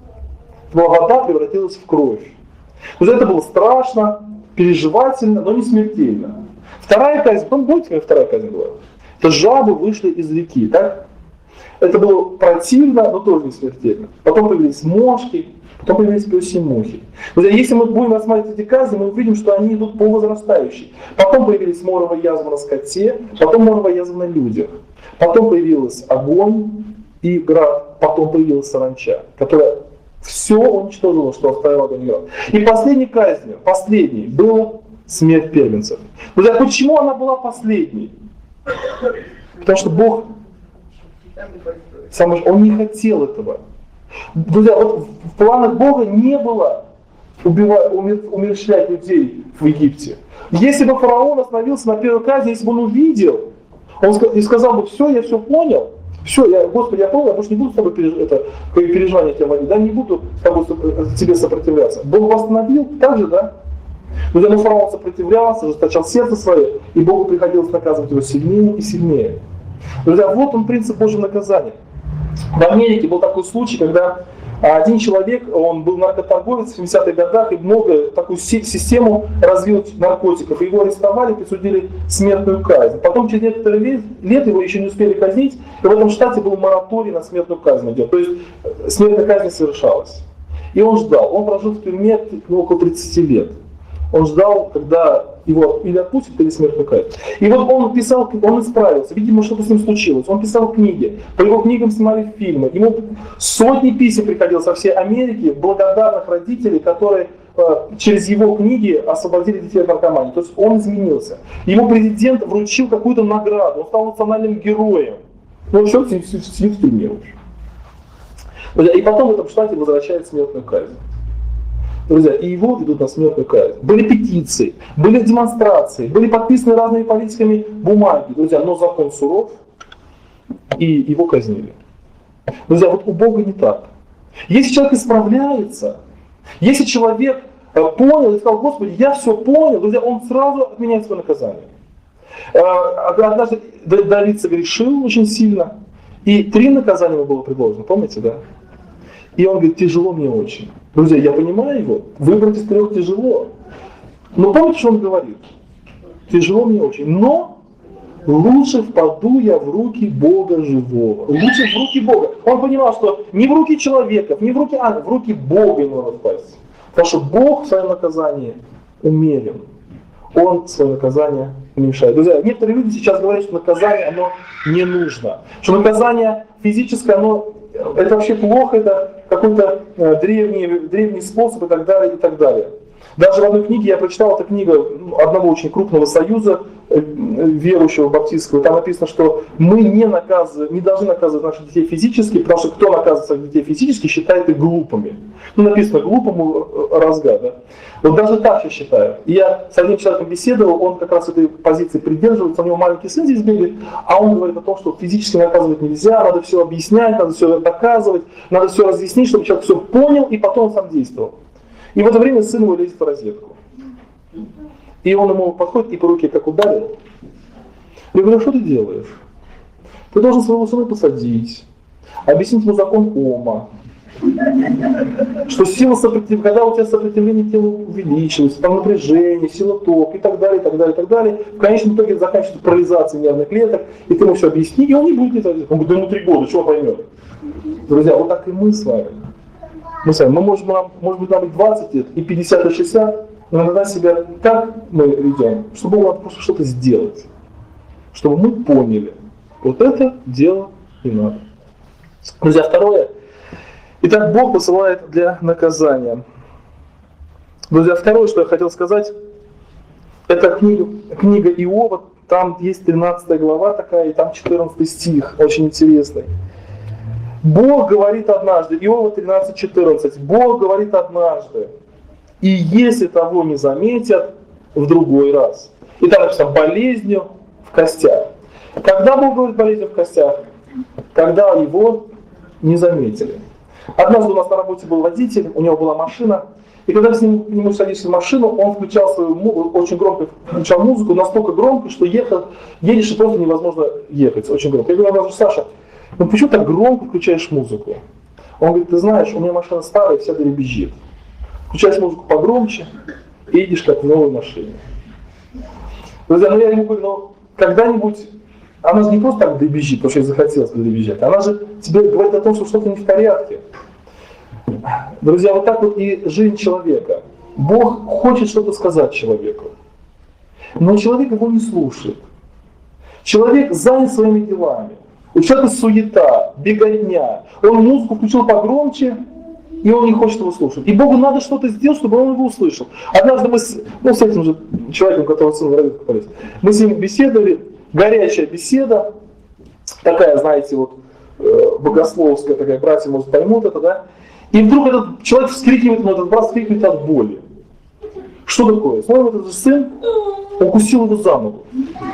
Вода превратилась в кровь. Друзья, это было страшно, переживательно, но не смертельно. Вторая казнь, помните, какая вторая казнь была? Это жабы вышли из реки, так? Это было противно, но тоже не смертельно. Потом появились мошки, потом появились пёсьи мухи. Друзья, если мы будем рассматривать эти казни, мы увидим, что они идут по возрастающей. Потом появились моровая язва на скоте, потом моровая язва на людях. Потом появился огонь и град, потом появилась саранча, которая все уничтожила, что оставила огонь и град. И последней казнью, была смерть первенцев. Друзья, почему она была последней? Потому что Бог, Он не хотел этого. Друзья, вот в планах Бога не было умерщвлять людей в Египте. Если бы фараон остановился на первой казни, если бы он увидел, он сказал бы: все, я все понял, все, Господи, я понял, я больше не буду с тобой переживания тебя водить, да, не буду тебе сопротивляться. Бог его остановил, так же, да? Но фараон сопротивлялся, жесточал сердце свое, и Богу приходилось наказывать его сильнее и сильнее. Друзья, вот он принцип Божьего наказания. В Америке был такой случай, когда один человек, он был наркоторговец в 70-х годах и такую систему развил наркотиков. Его арестовали, присудили смертную казнь. Потом через некоторые лет его еще не успели казнить, и в этом штате был мораторий на смертную казнь идет. То есть смертная казнь совершалась. И он ждал. Он прожил в тюрьме около 30 лет. Он ждал, когда его или отпустят, или смертную казнь. И вот он писал, он исправился, видимо, что-то с ним случилось. Он писал книги, по его книгам снимали фильмы. Ему сотни писем приходило со всей Америки благодарных родителей, которые через его книги освободили детей от наркомании. То есть он изменился. Ему президент вручил какую-то награду, он стал национальным героем. Ну, все, сидит в тюрьме уже. И потом в этом штате возвращает смертную казнь. Друзья, и его ведут на смертную казнь. Были петиции, были демонстрации, были подписаны разными политиками бумаги. Друзья, но закон суров, и его казнили. Друзья, вот у Бога не так. Если человек исправляется, если человек понял и сказал: Господи, я все понял, друзья, он сразу отменяет свое наказание. Однажды Давид согрешил очень сильно, и 3 наказания ему было предложено, помните, да? И он говорит: тяжело мне очень. Друзья, я понимаю его, выбрать из 3 тяжело. Но помните, что он говорит? Тяжело мне очень. Но лучше впаду я в руки Бога живого. Лучше в руки Бога. Он понимал, что не в руки человека, не в руки ангелов, в руки Бога ему надо впасть. Потому что Бог в своем наказании умерен. Он свое наказание уменьшает. Друзья, некоторые люди сейчас говорят, что наказание, оно не нужно. Что наказание физическое, это вообще плохо, это какой-то древний способ и так далее, и так далее. Даже в одной книге, я прочитал, эта книга одного очень крупного союза верующего баптистского, там написано, что мы не должны наказывать наших детей физически, потому что кто наказывает своих детей физически, считает их глупыми. Написано глупому разга, да? Вот даже так я считаю. И я с одним человеком беседовал, он как раз этой позиции придерживается, у него маленький сын здесь бегает, а он говорит о том, что физически наказывать нельзя, надо все объяснять, надо все доказывать, надо все разъяснить, чтобы человек все понял и потом сам действовал. И в это время сын его лезет в розетку. И он ему подходит и по руке как ударил. Я говорю, что ты делаешь? Ты должен своего сына посадить, объяснить ему закон Ома, что сила сопротивления, когда у тебя сопротивление тела увеличивается, там напряжение, сила тока и так далее, и так далее, и так далее. В конечном итоге заканчивается парализацией нервных клеток, и ты ему все объясни, и он не будет это делать. Он говорит, да ему 3 года, что он поймет? Друзья, вот так и мы с вами. Может быть, нам и 20 лет, и 50, и 60, но иногда себя так мы ведем, чтобы нам просто что-то сделать. Чтобы мы поняли, вот это дело не надо. Друзья, второе. Итак, Бог посылает для наказания. Друзья, второе, что я хотел сказать, это книга Иова, там есть 13 глава такая, и там 14 стих, очень интересный. Бог говорит однажды, Иова 13:14, Бог говорит однажды, и если того не заметят, в другой раз. И там написано болезнью в костях. Когда Бог говорит болезнью в костях? Когда его не заметили. Однажды у нас на работе был водитель, у него была машина, и когда к нему садишься в машину, он включал очень громко включал музыку, настолько громко, что едешь и просто невозможно ехать, очень громко. Я говорю, Саша, ну почему так громко включаешь музыку? Он говорит, ты знаешь, у меня машина старая, вся дребезжит. Включаешь музыку погромче и едешь как в новой машине. Друзья, я ему говорю, когда-нибудь, она же не просто так дребезжит, потому что ей захотелось дребезжать, она же тебе говорит о том, что что-то не в порядке. Друзья, вот так вот и жизнь человека. Бог хочет что-то сказать человеку, но человек его не слушает. Человек занят своими делами. У человека суета, беготня. Он музыку включил погромче, и он не хочет его слушать. И Богу надо что-то сделать, чтобы он его услышал. Однажды мы с этим же человеком, которого сын в розетку полез, мы с ним беседовали, горячая беседа, такая, знаете, вот богословская, такая, братья, может, поймут это, да? И вдруг этот человек вскрикивает, но этот брат вскрикивает от боли. Что такое? Смотрим, этот же сын укусил его за ногу.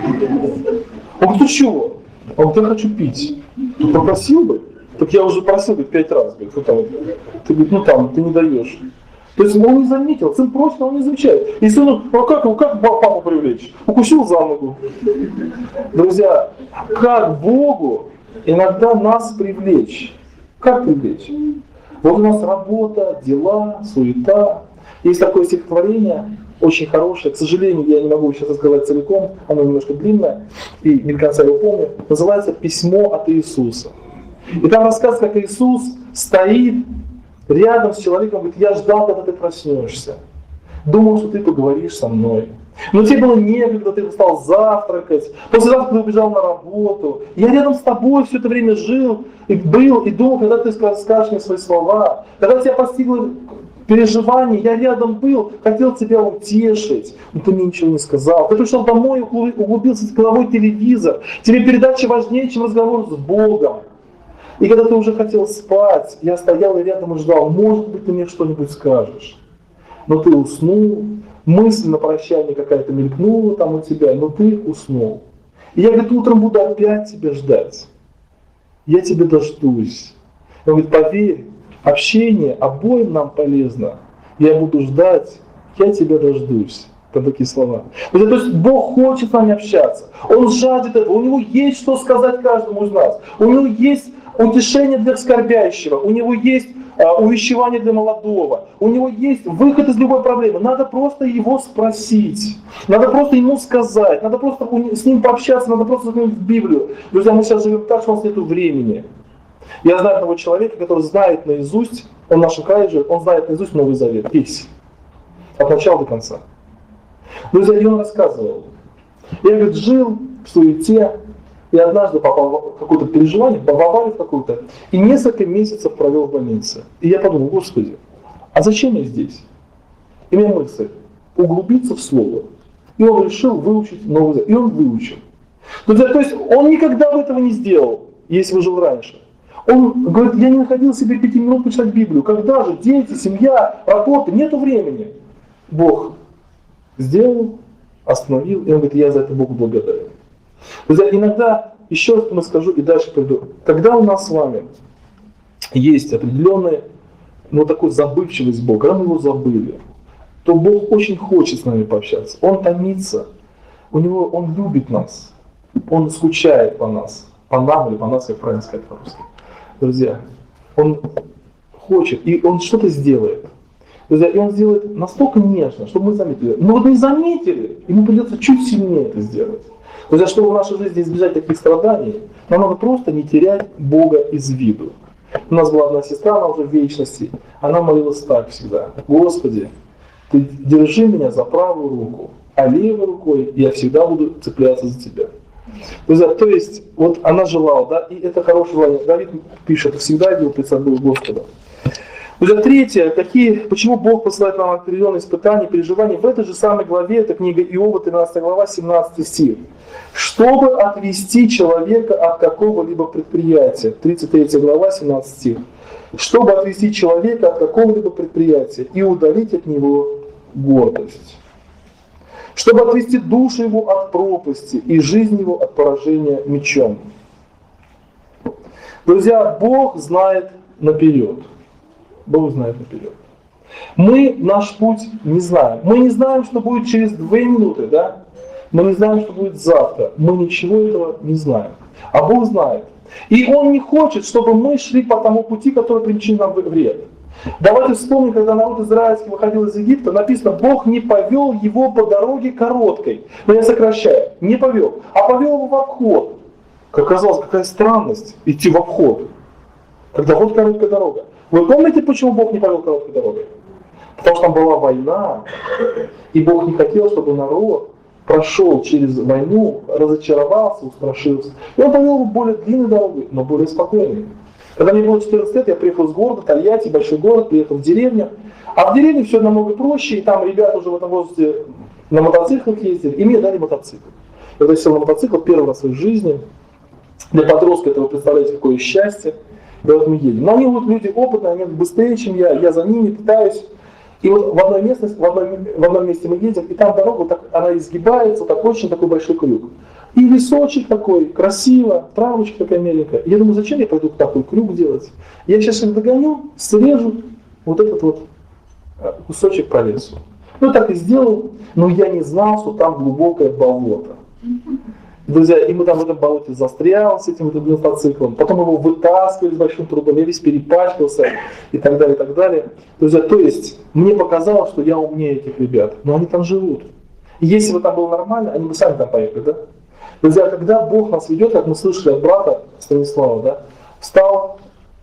Он говорит, ты чего? Он говорит, я хочу пить. Ты попросил бы? Так я уже просил, говорит, 5 раз. Говорит, ты говорит, ты не даешь. То есть он не заметил, сын просит, он не замечает. И сыну, как папу привлечь? Укусил за ногу. Друзья, как Богу иногда нас привлечь? Как привлечь? Вот у нас работа, дела, суета. Есть такое стихотворение, очень хорошее, к сожалению, я не могу сейчас рассказать целиком, оно немножко длинное, и не до конца его помню, называется «Письмо от Иисуса». И там рассказывается, как Иисус стоит рядом с человеком, говорит, я ждал, когда ты проснешься, думал, что ты поговоришь со мной. Но тебе было некогда, ты стал завтракать, после завтрака ты убежал на работу. Я рядом с тобой все это время жил, и был, и думал, когда ты скажешь мне свои слова. Когда тебя постигло переживание, я рядом был, хотел тебя утешить, но ты мне ничего не сказал. Ты пришел домой, углубился в головой телевизор. Тебе передача важнее, чем разговор с Богом. И когда ты уже хотел спать, я стоял и рядом и ждал, может быть, ты мне что-нибудь скажешь. Но ты уснул, мысль на прощание какая-то мелькнула там у тебя, но ты уснул. И я, говорит, утром буду опять тебя ждать. Я тебя дождусь. Он говорит, поверь, общение обоим нам полезно. Я буду ждать, я тебя дождусь. Там такие слова. То есть Бог хочет с нами общаться. Он жаждет этого. У Него есть что сказать каждому из нас. У Него есть утешение для скорбящего. У Него есть увещевание для молодого, у него есть выход из любой проблемы. Надо просто его спросить, надо просто ему сказать, надо просто с ним пообщаться, надо просто заглянуть в Библию. Друзья, мы сейчас живем так, что у нас нет времени. Я знаю одного человека, который знает наизусть, он в нашем крае живет, он знает наизусть Новый Завет, весь, от начала до конца. Друзья, и он рассказывал. Я, говорит, жил в суете, и однажды попал в какое-то переживание, в аварию какую-то, и несколько месяцев провел в больнице. И я подумал, Господи, а зачем я здесь? И у меня мысль, углубиться в Слово. И он решил выучить Новый Завет. И он выучил. Друзья, то есть он никогда бы этого не сделал, если бы жил раньше. Он говорит, я не находил себе 5 минут почитать Библию. Когда же? Дети, семья, работа, нету времени. Бог сделал, остановил, и он говорит, я за это Богу благодарен. Друзья, иногда, еще раз я скажу и дальше пойду, когда у нас с вами есть определенная, такой забывчивость Бога, когда мы его забыли, то Бог очень хочет с нами пообщаться. Он томится, Он любит нас, Он скучает по нас, по нам или по нас, как правильно сказать по-русски. Друзья, Он хочет, и Он что-то сделает. Друзья, и Он сделает настолько нежно, чтобы мы заметили. Но вот не заметили, ему придется чуть сильнее это сделать. Друзья, чтобы в нашей жизни избежать таких страданий, нам надо просто не терять Бога из виду. У нас была одна сестра, она уже в вечности, она молилась так всегда. Господи, Ты держи меня за правую руку, а левой рукой я всегда буду цепляться за Тебя. Друзья, то есть, вот она желала, да, и это хорошее желание. Давид пишет, всегда идет пред собой Господа. Друзья, третье, почему Бог посылает нам определенные испытания, переживания, в этой же самой главе, это книга Иова, 13 глава, 17 стих. Чтобы отвести человека от какого-либо предприятия, 33 глава, 17 стих. Чтобы отвести человека от какого-либо предприятия и удалить от него гордость. Чтобы отвести душу его от пропасти и жизнь его от поражения мечом. Друзья, Бог знает наперед. Бог знает наперед. Мы наш путь не знаем. Мы не знаем, что будет через 2 минуты, да? Мы не знаем, что будет завтра. Мы ничего этого не знаем. А Бог знает. И Он не хочет, чтобы мы шли по тому пути, который причинит нам вред. Давайте вспомним, когда народ израильский выходил из Египта, написано, Бог не повел его по дороге короткой. Но я сокращаю, не повел, а повел его в обход. Как оказалось, какая странность идти в обход, когда вот короткая дорога. Вы помните, почему Бог не повел короткой дорогой? Потому что там была война, и Бог не хотел, чтобы народ прошел через войну, разочаровался, устрашился. И Он повел его более длинной дорогой, но более спокойной. Когда мне было 14 лет, я приехал из города, Тольятти, большой город, приехал в деревню. А в деревне все намного проще, и там ребята уже в этом возрасте на мотоциклах ездили, и мне дали мотоцикл. Когда я сел на мотоцикл первый раз в своей жизни, для подростка это, вы представляете, какое счастье. И вот мы едем. Но они вот люди опытные, они быстрее, чем я за ними пытаюсь. И вот в одном месте мы едем, и там дорога, вот так, она изгибается, вот так, очень такой большой крюк. И лесочек такой, красиво, травочка такая меленькая. Я думаю, зачем я пойду такой крюк делать? Я сейчас их догоню, срежу вот этот вот кусочек по лесу. Ну так и сделал, но я не знал, что там глубокое болото. Друзья, и мы там в этом болоте застрял с этим мотоциклом, потом его вытаскивали с большим трудом, я весь перепачкался и так далее, и так далее. Друзья, то есть мне показалось, что я умнее этих ребят, но они там живут. И если бы там было нормально, они бы сами там поехали, да? Друзья, когда Бог нас ведет, как мы слышали от брата Станислава, да, встал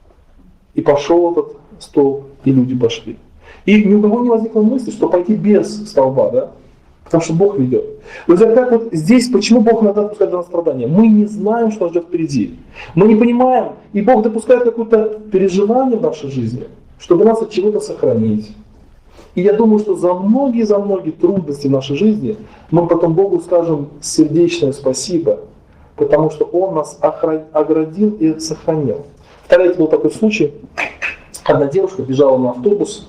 и пошел этот столб, и люди пошли. И ни у кого не возникло мысли, что пойти без столба, да? Потому что Бог ведет. Друзья, как вот здесь, почему Бог иногда допускает до нас страдания? Мы не знаем, что нас ждет впереди. Мы не понимаем, и Бог допускает какое-то переживание в нашей жизни, чтобы нас от чего-то сохранить. И я думаю, что за многие трудности в нашей жизни мы потом Богу скажем сердечное спасибо, потому что Он нас оградил и сохранил. В Тольятти был такой случай. Одна девушка бежала на автобус,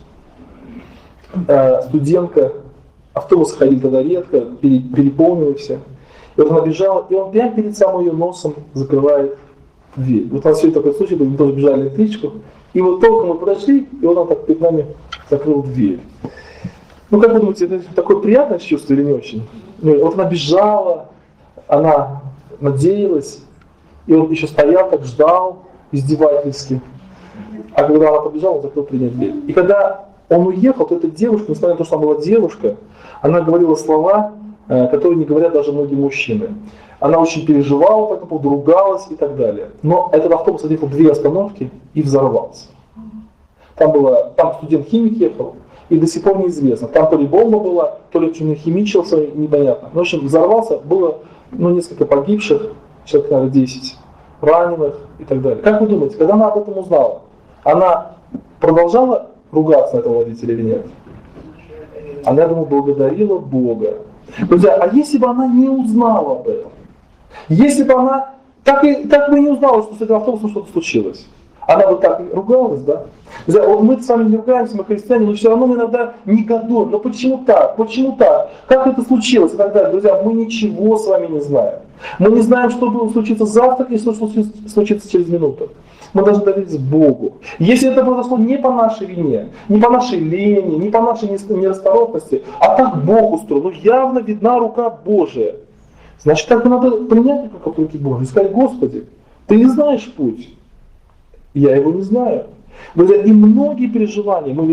студентка, автобус ходил тогда редко, переполнил все. И вот она бежала, и он прямо перед самым ее носом закрывает дверь. Вот у нас сегодня такой случай, мы тоже бежали на электричку, и вот только мы подошли, и он так перед нами закрыл дверь. Ну, как вы думаете, это такое приятное чувство или не очень? Ну, вот она бежала, она надеялась, и он еще стоял, так ждал издевательски. а когда она побежала, он закрыл перед ней дверь. И когда он уехал, то эта девушка, несмотря на то, что она была девушка, она говорила слова, которые не говорят даже многие мужчины. Она очень переживала по этому поводу, ругалась и так далее. Но этот автобус отъехал 2 остановки и взорвался. Там студент-химик ехал, и до сих пор неизвестно. Там то ли бомба была, то ли что-то химичился, непонятно. В общем, взорвался, было несколько погибших, человек, наверное, 10, раненых и так далее. Как вы думаете, когда она об этом узнала, она продолжала ругаться на этого водителя или нет? Она, я думаю, благодарила Бога. Друзья, а если бы она не узнала об этом? Если бы она так бы и не узнала, что с этим автобусом что-то случилось? Она бы так ругалась, да? Друзья, вот мы с вами не ругаемся, мы христиане, но все равно мы иногда негодуем. Но почему так? Почему так? Как это случилось? И так далее. Друзья, мы ничего с вами не знаем. Мы не знаем, что будет случиться завтра и что случится через минуту. Мы должны довериться Богу. Если это произошло не по нашей вине, не по нашей лени, не по нашей нерасторопности, а так Бог устроил, явно видна рука Божия. Значит, так надо принять это как руки Божьей и сказать: Господи, Ты не знаешь путь, я его не знаю. Друзья, и многих переживаний мы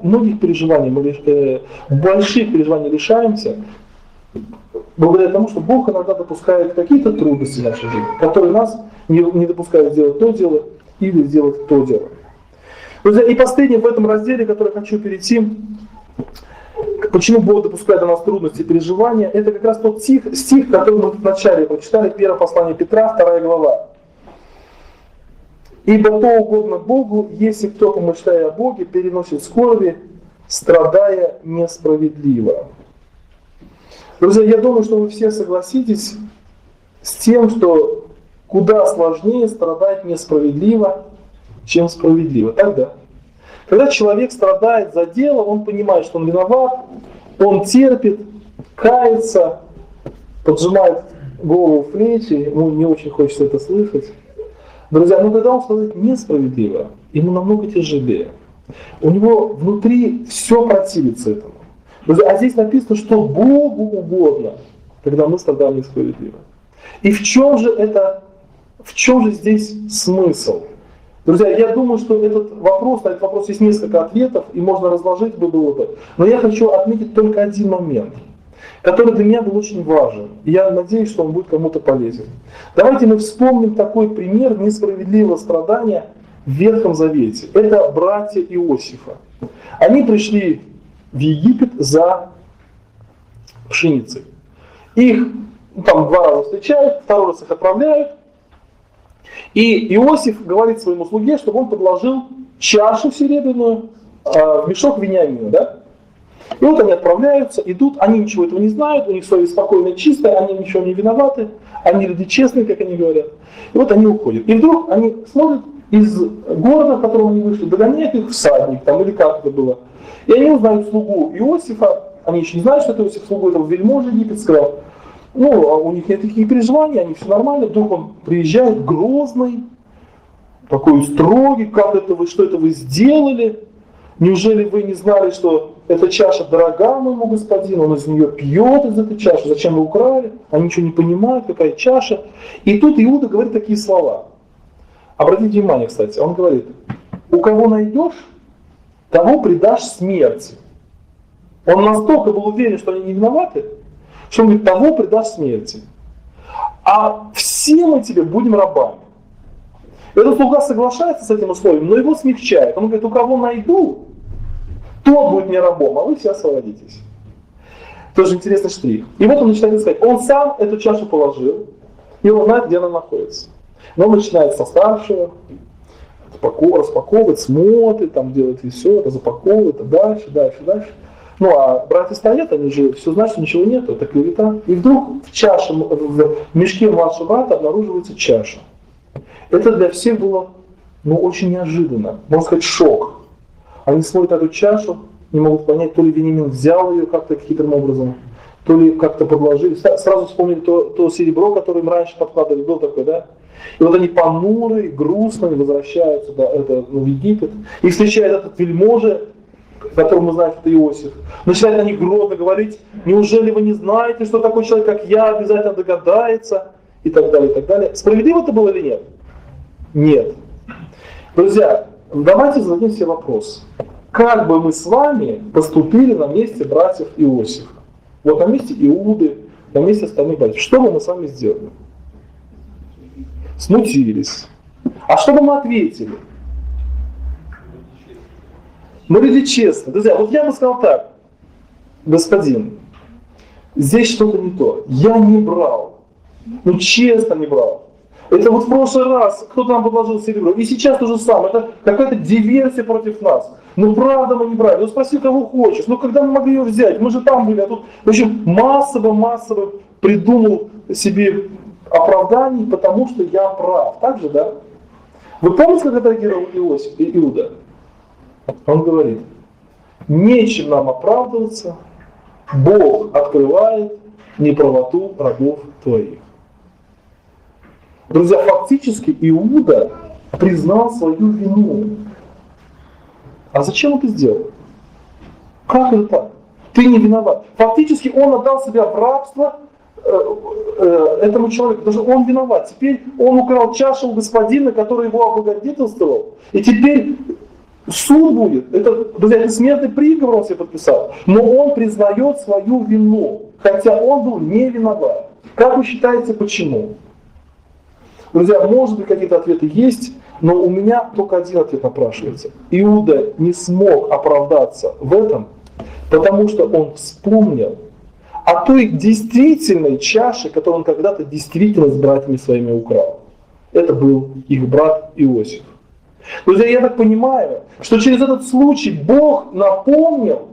больших переживаний лишаемся, благодаря тому, что Бог иногда допускает какие-то трудности в нашей жизни, которые нас не допускают сделать то дело или сделать то дело. Друзья, и последнее в этом разделе, который я хочу перейти, почему Бог допускает до нас трудности и переживания, это как раз тот стих, который мы вначале прочитали, 1 послание Петра, 2 глава. «Ибо то угодно Богу, если кто, помышляя о Боге, переносит скорби, страдая несправедливо». Друзья, я думаю, что вы все согласитесь с тем, что куда сложнее страдать несправедливо, чем справедливо. Так, да? Когда человек страдает за дело, он понимает, что он виноват, он терпит, кается, поджимает голову в плечи, ему не очень хочется это слышать. Друзья, но когда он страдает несправедливо, ему намного тяжелее. У него внутри все противится этому. Друзья, а здесь написано, что Богу угодно, когда мы страдаем несправедливо. И в чем же здесь смысл? Друзья, я думаю, что на этот вопрос есть несколько ответов, и можно разложить было бы. Но я хочу отметить только один момент, который для меня был очень важен. И я надеюсь, что он будет кому-то полезен. Давайте мы вспомним такой пример несправедливого страдания в Ветхом Завете. Это братья Иосифа. Они пришли в Египет за пшеницей. Их там 2 раза встречают, 2 раз их отправляют. И Иосиф говорит своему слуге, чтобы он подложил чашу серебряную в мешок Вениамина. Да? И вот они отправляются, идут, они ничего этого не знают, у них совесть спокойная, чистая, они ничего не виноваты, они люди честные, как они говорят. И вот они уходят. И вдруг они смотрят, из города, в котором они вышли, догоняет их всадник, там, или как это было. И они узнают слугу Иосифа, они еще не знают, что это Иосиф, слугу этого вельможи египетского. У них нет таких переживаний, они все нормально. Вдруг он приезжает грозный, такой строгий: как это вы, что это вы сделали? Неужели вы не знали, что эта чаша дорога моему господину, он из нее пьет из этой чаши, зачем вы украли? Они ничего не понимают, какая чаша. И тут Иуда говорит такие слова. Обратите внимание, кстати, он говорит: у кого найдешь, того предашь смерти. Он настолько был уверен, что они не виноваты, что он говорит: того предашь смерти. А все мы тебе будем рабами. Этот слуга соглашается с этим условием, но его смягчает. Он говорит: у кого найду, тот будет мне рабом, а вы все освободитесь. Тоже интересный штрих. И вот он начинает сказать: он сам эту чашу положил, и он знает, где она находится. Но он начинает со старшего, распаковывать, смотрит, там делает и все, это запаковывает, и дальше. Ну а братья стоят, они же все знают, что ничего нет, это клевета. И вдруг в мешке младшего брата обнаруживается чаша. Это для всех было очень неожиданно, можно сказать, шок. Они смотрят на эту чашу, не могут понять, то ли Вениамин взял ее как-то хитрым образом, то ли как-то подложили. Сразу вспомнили то серебро, которое им раньше подкладывали, было такое, да? И вот они понурые, грустные возвращаются в Египет и встречают этот вельможа, которого мы знаем, что это Иосиф. Начинает на них грозно говорить: неужели вы не знаете, что такой человек, как я, обязательно догадается, и так далее, и так далее. Справедливо это было или нет? Нет. Друзья, давайте зададим себе вопрос. Как бы мы с вами поступили на месте братьев Иосифа? Вот на месте Иуды, на месте остальных братьев. Что бы мы с вами сделали? Смутились. А что бы мы ответили? Мы люди честны. Друзья, вот я бы сказал так. Господин, здесь что-то не то. Я не брал. Ну честно не брал. Это вот в прошлый раз кто-то нам предложил серебро. И сейчас то же самое. Это какая-то диверсия против нас. Ну правда мы не брали. Ну спроси, кого хочешь. Ну когда мы могли ее взять? Мы же там были. А тут, в общем, массово придумал себе оправданий, потому что я прав. Так же, да? Вы помните, как отреагировал Иуда? Он говорит, нечем нам оправдываться, Бог открывает неправоту рабов твоих. Друзья, фактически Иуда признал свою вину. А зачем он это сделал? Как это так? Ты не виноват. Фактически он отдал себя в рабство этому человеку, потому что он виноват. Теперь он украл чашу у господина, который его облагодетельствовал. И теперь суд будет. Это, друзья, это смертный приговор он себе подписал. Но он признает свою вину, хотя он был не виноват. Как вы считаете, почему? Друзья, может быть, какие-то ответы есть, но у меня только один ответ напрашивается. Иуда не смог оправдаться в этом, потому что он вспомнил о той действительной чаше, которую он когда-то действительно с братьями своими украл. Это был их брат Иосиф. Друзья, я так понимаю, что через этот случай Бог напомнил,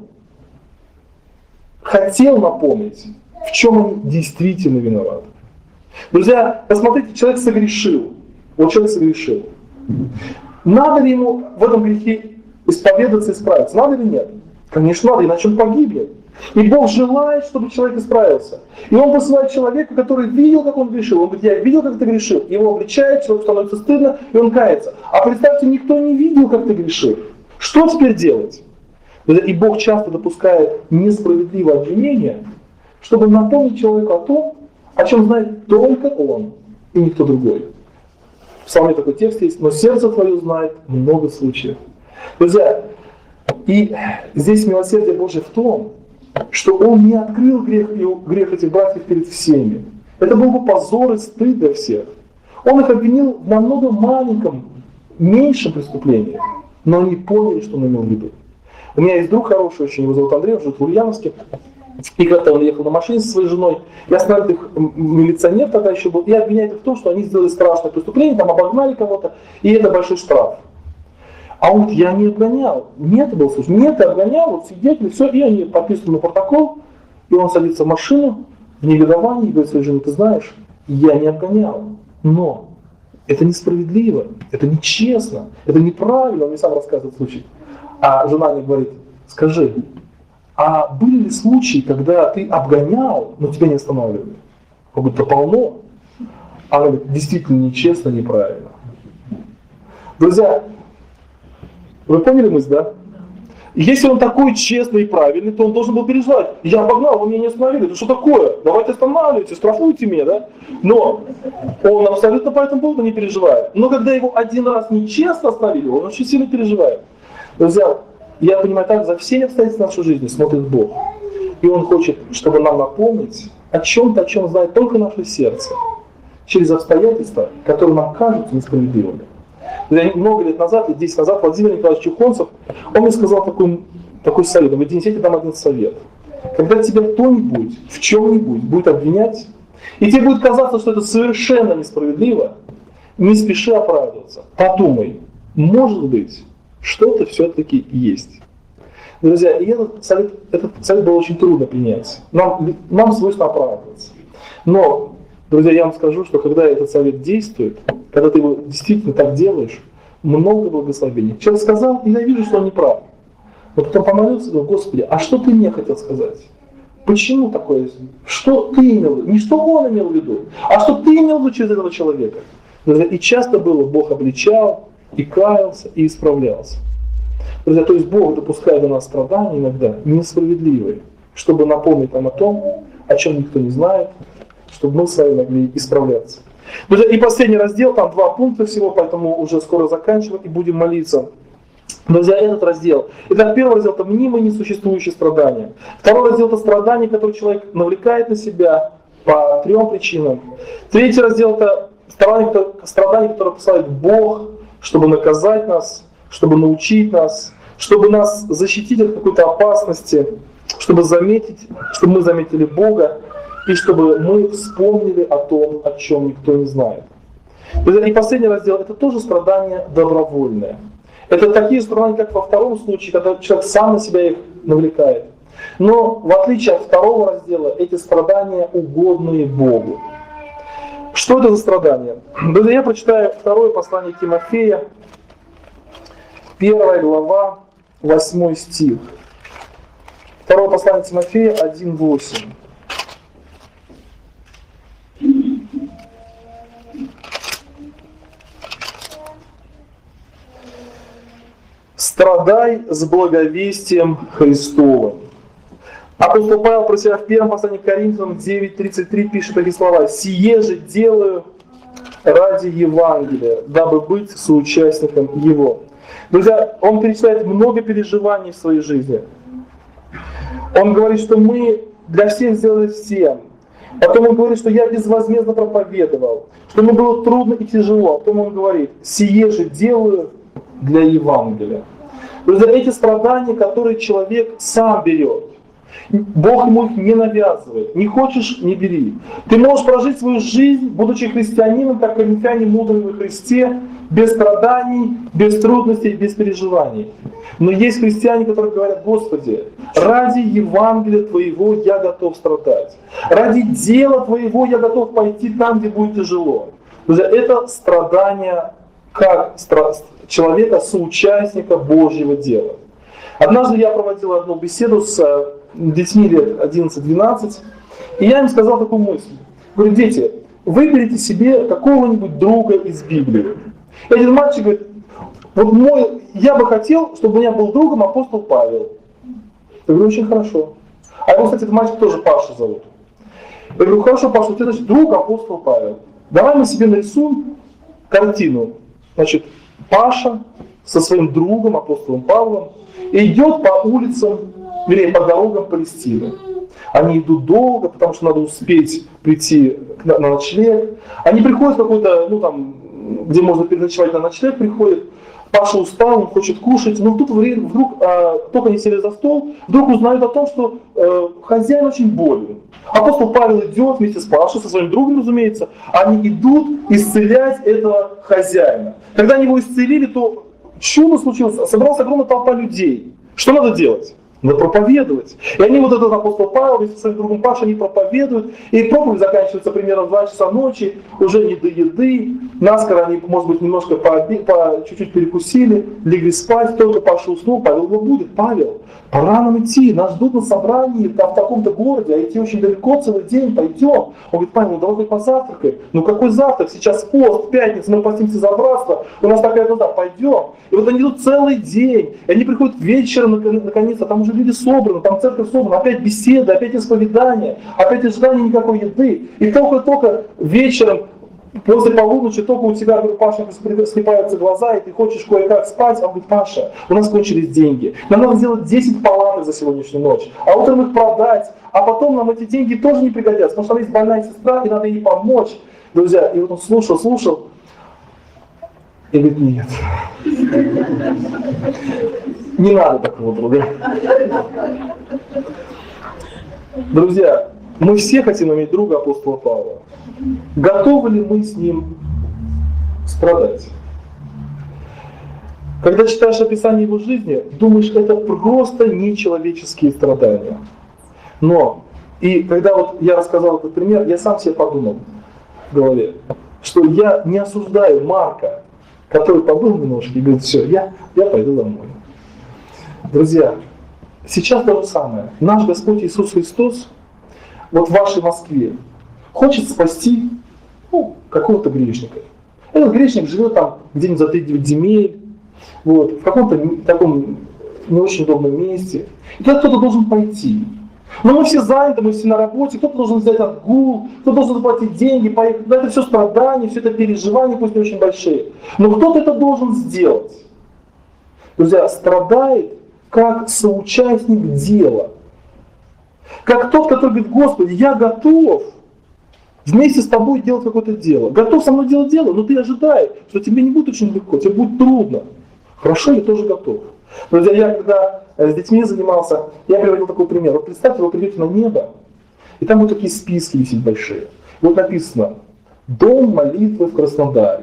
хотел напомнить, в чем он действительно виноват. Друзья, посмотрите, человек согрешил. Вот человек согрешил. Надо ли ему в этом грехе исповедаться и исправиться? Надо или нет? Конечно, надо, иначе он погибнет. И Бог желает, чтобы человек исправился. И Он посылает человека, который видел, как он грешил. Он говорит, я видел, как ты грешил. Его обличает, человек становится стыдно, и он кается. А представьте, никто не видел, как ты грешил. Что теперь делать? И Бог часто допускает несправедливое обвинение, чтобы напомнить человеку о том, о чем знает только он и никто другой. В Псалме такой текст есть, но сердце твое знает много случаев. Друзья, и здесь милосердие Божие в том, что он не открыл грех этих братьев перед всеми. Это был бы позор и стыд для всех. Он их обвинил в намного маленьком, меньшем преступлении, но они поняли, что он имел в виду. У меня есть друг хороший очень, его зовут Андрей, он живет в Ульяновске. И когда он ехал на машине со своей женой, и остановил их милиционер тогда еще был, и обвиняет их в том, что они сделали страшное преступление, там обогнали кого-то, и это большой штраф. А он говорит, я не обгонял. Нет, это был случай. Нет, ты обгонял, вот свидетели, все, и они подписывают на протокол, и он садится в машину в негодовании и говорит своей жене, ты знаешь, я не обгонял, но это несправедливо, это нечестно, это неправильно, он мне сам рассказывает случай. А жена мне говорит, скажи, а были ли случаи, когда ты обгонял, но тебя не останавливали? Он говорит, да полно. Она говорит, действительно нечестно, неправильно. Друзья, вы поняли мысль, да? Если он такой честный и правильный, то он должен был переживать. Я обогнал, вы меня не остановили. Это что такое? Давайте останавливайте, штрафуйте меня, да? Но он абсолютно по этому поводу не переживает. Но когда его один раз нечестно остановили, он очень сильно переживает. Друзья, я понимаю так, за все обстоятельства нашей жизни смотрит Бог. И Он хочет, чтобы нам напомнить о чем-то, о чем знает только наше сердце. Через обстоятельства, которые нам кажутся несправедливыми. Много лет назад, 10 назад, Владимир Николаевич Чухонцев, он мне сказал такой совет. Он говорит, Денис, я тебе дам один совет. Когда тебя кто-нибудь в чем-нибудь будет обвинять, и тебе будет казаться, что это совершенно несправедливо, не спеши оправдываться. Подумай, может быть, что-то все-таки есть. Друзья, и этот совет было очень трудно принять. Нам свойственно оправдываться. Но, друзья, я вам скажу, что когда этот совет действует, когда ты его действительно так делаешь, много благословений. Человек сказал, и я вижу, что он не прав. Но потом помолился и говорил, Господи, а что ты мне хотел сказать? Почему такое? Что ты имел в виду? Не что он имел в виду, а что ты имел в виду через этого человека. Друзья, и часто было, Бог обличал, и каялся, и исправлялся. Друзья, то есть Бог допускает до нас страдания иногда несправедливые, чтобы напомнить нам о том, о чем никто не знает, чтобы мы с вами могли исправляться. Друзья, и последний раздел, там 2 пункта всего, поэтому уже скоро заканчиваем и будем молиться. Друзья, этот раздел. Итак, первый раздел — это мнимые несуществующие страдания. Второй раздел — это страдания, которые человек навлекает на себя по 3 причинам. Третий раздел — это страдания, которые посылает Бог, чтобы наказать нас, чтобы научить нас, чтобы нас защитить от какой-то опасности, чтобы мы заметили Бога, и чтобы мы вспомнили о том, о чем никто не знает. И последний раздел — это тоже страдания добровольные. Это такие страдания, как во втором случае, когда человек сам на себя их навлекает. Но в отличие от второго раздела, эти страдания угодные Богу. Что это за страдания? Друзья, я прочитаю второе послание Тимофея, 1 глава, 8 стих. Второе послание Тимофея 1:8. «Страдай с благовестием Христовым». Апостол Павел про себя в первом послании к Коринфянам 9:33 пишет такие слова: «Сие же делаю ради Евангелия, дабы быть соучастником его». Друзья, он перечисляет много переживаний в своей жизни. Он говорит, что мы для всех сделали всем. Потом он говорит, что я безвозмездно проповедовал, что мне было трудно и тяжело. Потом он говорит: «Сие же делаю для Евангелия». Друзья, эти страдания, которые человек сам берет, Бог ему их не навязывает. Не хочешь — не бери. Ты можешь прожить свою жизнь, будучи христианином, как коринфяне мудрые во Христе, без страданий, без трудностей, без переживаний. Но есть христиане, которые говорят: «Господи, ради Евангелия Твоего я готов страдать. Ради дела Твоего я готов пойти там, где будет тяжело». Друзья, это страдание как человека, соучастника Божьего дела. Однажды я проводил одну беседу с детьми лет 11-12, и я им сказал такую мысль. Говорю: «Дети, выберите себе какого-нибудь друга из Библии». И один мальчик говорит: «Вот я бы хотел, чтобы у меня был другом апостол Павел». Я говорю: «Очень хорошо». А его, кстати, этот мальчик тоже Паша зовут. Я говорю: «Хорошо, Паша, у тебя, значит, друг апостол Павел. Давай мы себе нарисуем картину. Значит, Паша со своим другом апостолом Павлом идет по улицам, вернее, по дорогам Палестины. Они идут долго, потому что надо успеть прийти на ночлег. Они приходят в какой-то, где можно переночевать на ночлег, приходят. Паша устал, он хочет кушать, но вдруг только они сели за стол, вдруг узнают о том, что хозяин очень болен. Апостол Павел идет вместе с Пашей, со своим другом, разумеется, они идут исцелять этого хозяина. Когда они его исцелили, то чудо случилось, собралась огромная толпа людей. Что надо делать? Надо проповедовать. И они, вот этот апостол Павел вместе со своим другом Пашей, они проповедуют. И проповедь заканчивается примерно в 2 часа ночи, уже не до еды. Наскоро они, может быть, немножко чуть-чуть перекусили, легли спать. Только Паша уснул, Павел его будет: «Павел, пора нам идти, нас ждут на собрании в таком-то городе, а идти очень далеко, целый день, пойдем». Он говорит: «Павел, давай хоть позавтракай». «Ну какой завтрак? Сейчас пост, пятница, мы постимся за братство, у нас такая нужда, пойдем». И вот они идут целый день, и они приходят вечером, наконец-то, там уже люди собраны, там церковь собрана, опять беседа, опять исповедание, опять ожидание никакой еды. И только вечером, после полуночи, только у тебя, говорю, Паша, слепаются глаза, и ты хочешь кое-как спать, а он говорит: «Паша, у нас кончились деньги, нам надо сделать 10 палаток за сегодняшнюю ночь, а утром их продать, а потом нам эти деньги тоже не пригодятся, потому что там есть больная сестра, и надо ей помочь». Друзья, и вот он слушал, и говорит: «Нет, не надо такого друга». Друзья, мы все хотим иметь друга апостола Павла. Готовы ли мы с ним страдать? Когда читаешь описание его жизни, думаешь, это просто нечеловеческие страдания. Но, и когда вот я рассказал этот пример, я сам себе подумал в голове, что я не осуждаю Марка, который побыл немножко и говорит: «Все, я пойду домой». Друзья, сейчас то же самое. Наш Господь Иисус Христос вот в вашей Москве хочет спасти какого-то грешника. Этот грешник живет там где-нибудь за 3-9 земель, в каком-то таком не очень удобном месте. И туда кто-то должен пойти. Но мы все заняты, мы все на работе, кто-то должен взять отгул, кто-то должен заплатить деньги, поехать. Это все страдания, все это переживания, пусть не очень большие. Но кто-то это должен сделать. Друзья, страдает как соучастник дела. Как тот, который говорит: Господи, я готов вместе с тобой делать какое-то дело. Готов со мной делать дело, но ты ожидай, что тебе не будет очень легко, тебе будет трудно. Хорошо, я тоже готов. Друзья, я когда с детьми занимался, я приводил такой пример. Вот представьте, вы придете на небо, и там вот такие списки висят большие. Вот написано: «Дом молитвы в Краснодаре».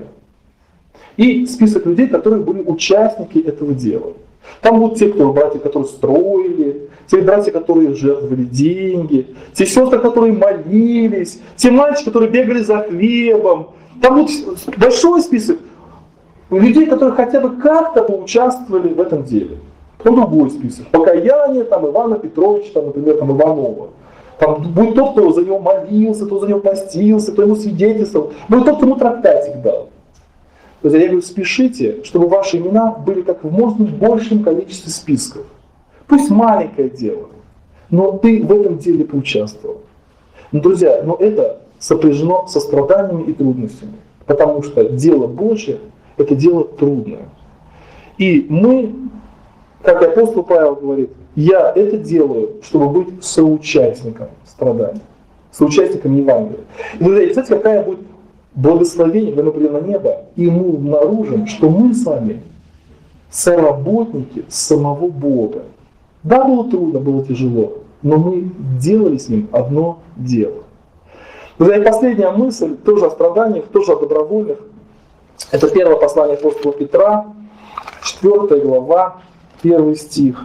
И список людей, которые были участники этого дела. Там будут те, братья, которые строили, те братья, которые жертвовали деньги, те сестры, которые молились, те мальчики, которые бегали за хлебом. Там будет большой список людей, которые хотя бы как-то поучаствовали в этом деле. Потом другой список. Покаяние там, Ивана Петровича, там, например, там, Иванова. Там будет тот, кто за него молился, кто за него постился, кто ему свидетельствовал. Будет тот, кто ему трактатик дал. То есть я говорю, спешите, чтобы ваши имена были как в можно большем количестве списков. Пусть маленькое дело, но ты в этом деле поучаствовал. Но, друзья, но это сопряжено со страданиями и трудностями. Потому что дело Божье – это дело трудное. И мы, как апостол Павел говорит, я это делаю, чтобы быть соучастником страданий, соучастником Евангелия. И, друзья, кстати, какая будет благословение, когда мы придем на небо, и мы обнаружим, что мы с вами соработники самого Бога. Да, было трудно, было тяжело, но мы делали с Ним одно дело. Друзья, и последняя мысль, тоже о страданиях, тоже о добровольных. Это первое послание апостола Петра, 4 глава, 1 стих.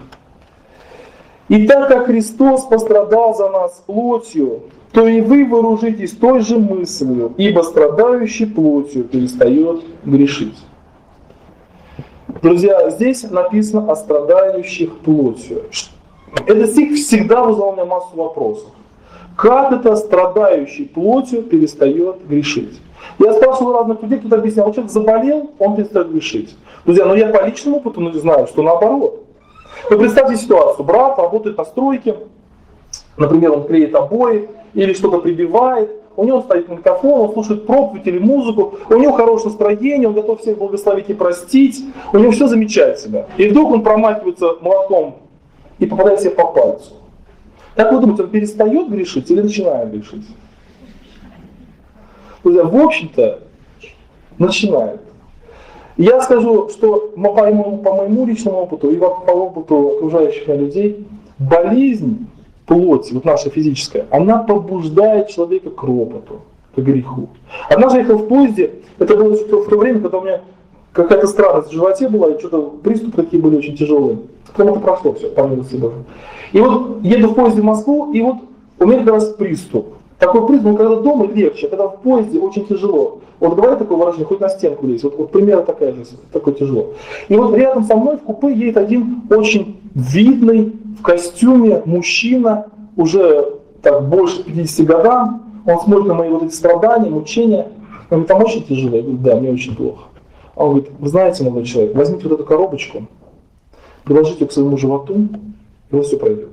«И так как Христос пострадал за нас плотью, то и вы вооружитесь той же мыслью, ибо страдающий плотью перестает грешить». Друзья, здесь написано о страдающих плотью. Этот стих всегда вызвал у меня массу вопросов. Как это страдающий плотью перестает грешить? Я спрашивал разных людей, кто-то объяснял, вот человек заболел, он перестает грешить. Друзья, но я по личному опыту знаю, что наоборот. Вы представьте ситуацию, брат работает на стройке, например, он клеит обои или что-то прибивает, у него стоит микрофон, он слушает проповедь или музыку, у него хорошее настроение, он готов всех благословить и простить, у него все замечательно. И вдруг он промахивается молотком и попадает себе по пальцу. Как вы думаете, он перестает грешить или начинает грешить? Друзья, в общем-то, начинает. Я скажу, что по моему личному опыту и по опыту окружающих меня людей, болезнь плоти, вот наша физическая, она побуждает человека к ропоту, к греху. Однажды я ехал в поезде, это было в то время, когда у меня какая-то странность в животе была, и что-то приступы такие были очень тяжелые. Потом это прошло все, по милости Божией. И вот еду в поезде в Москву, и вот у меня как раз приступ. Такой приступ, когда дома легче, а когда в поезде очень тяжело. Вот говорят такое выражение, хоть на стенку лезь. Вот примерно такое тяжело. И вот рядом со мной в купе едет один очень видный в костюме мужчина, уже так больше 50 годам. Он смотрит на мои вот эти страдания, мучения. Он говорит, там очень тяжело. Я говорю, да, мне очень плохо. А он говорит, вы знаете, молодой человек, возьмите вот эту коробочку, приложите ее к своему животу, и у вас все пройдет.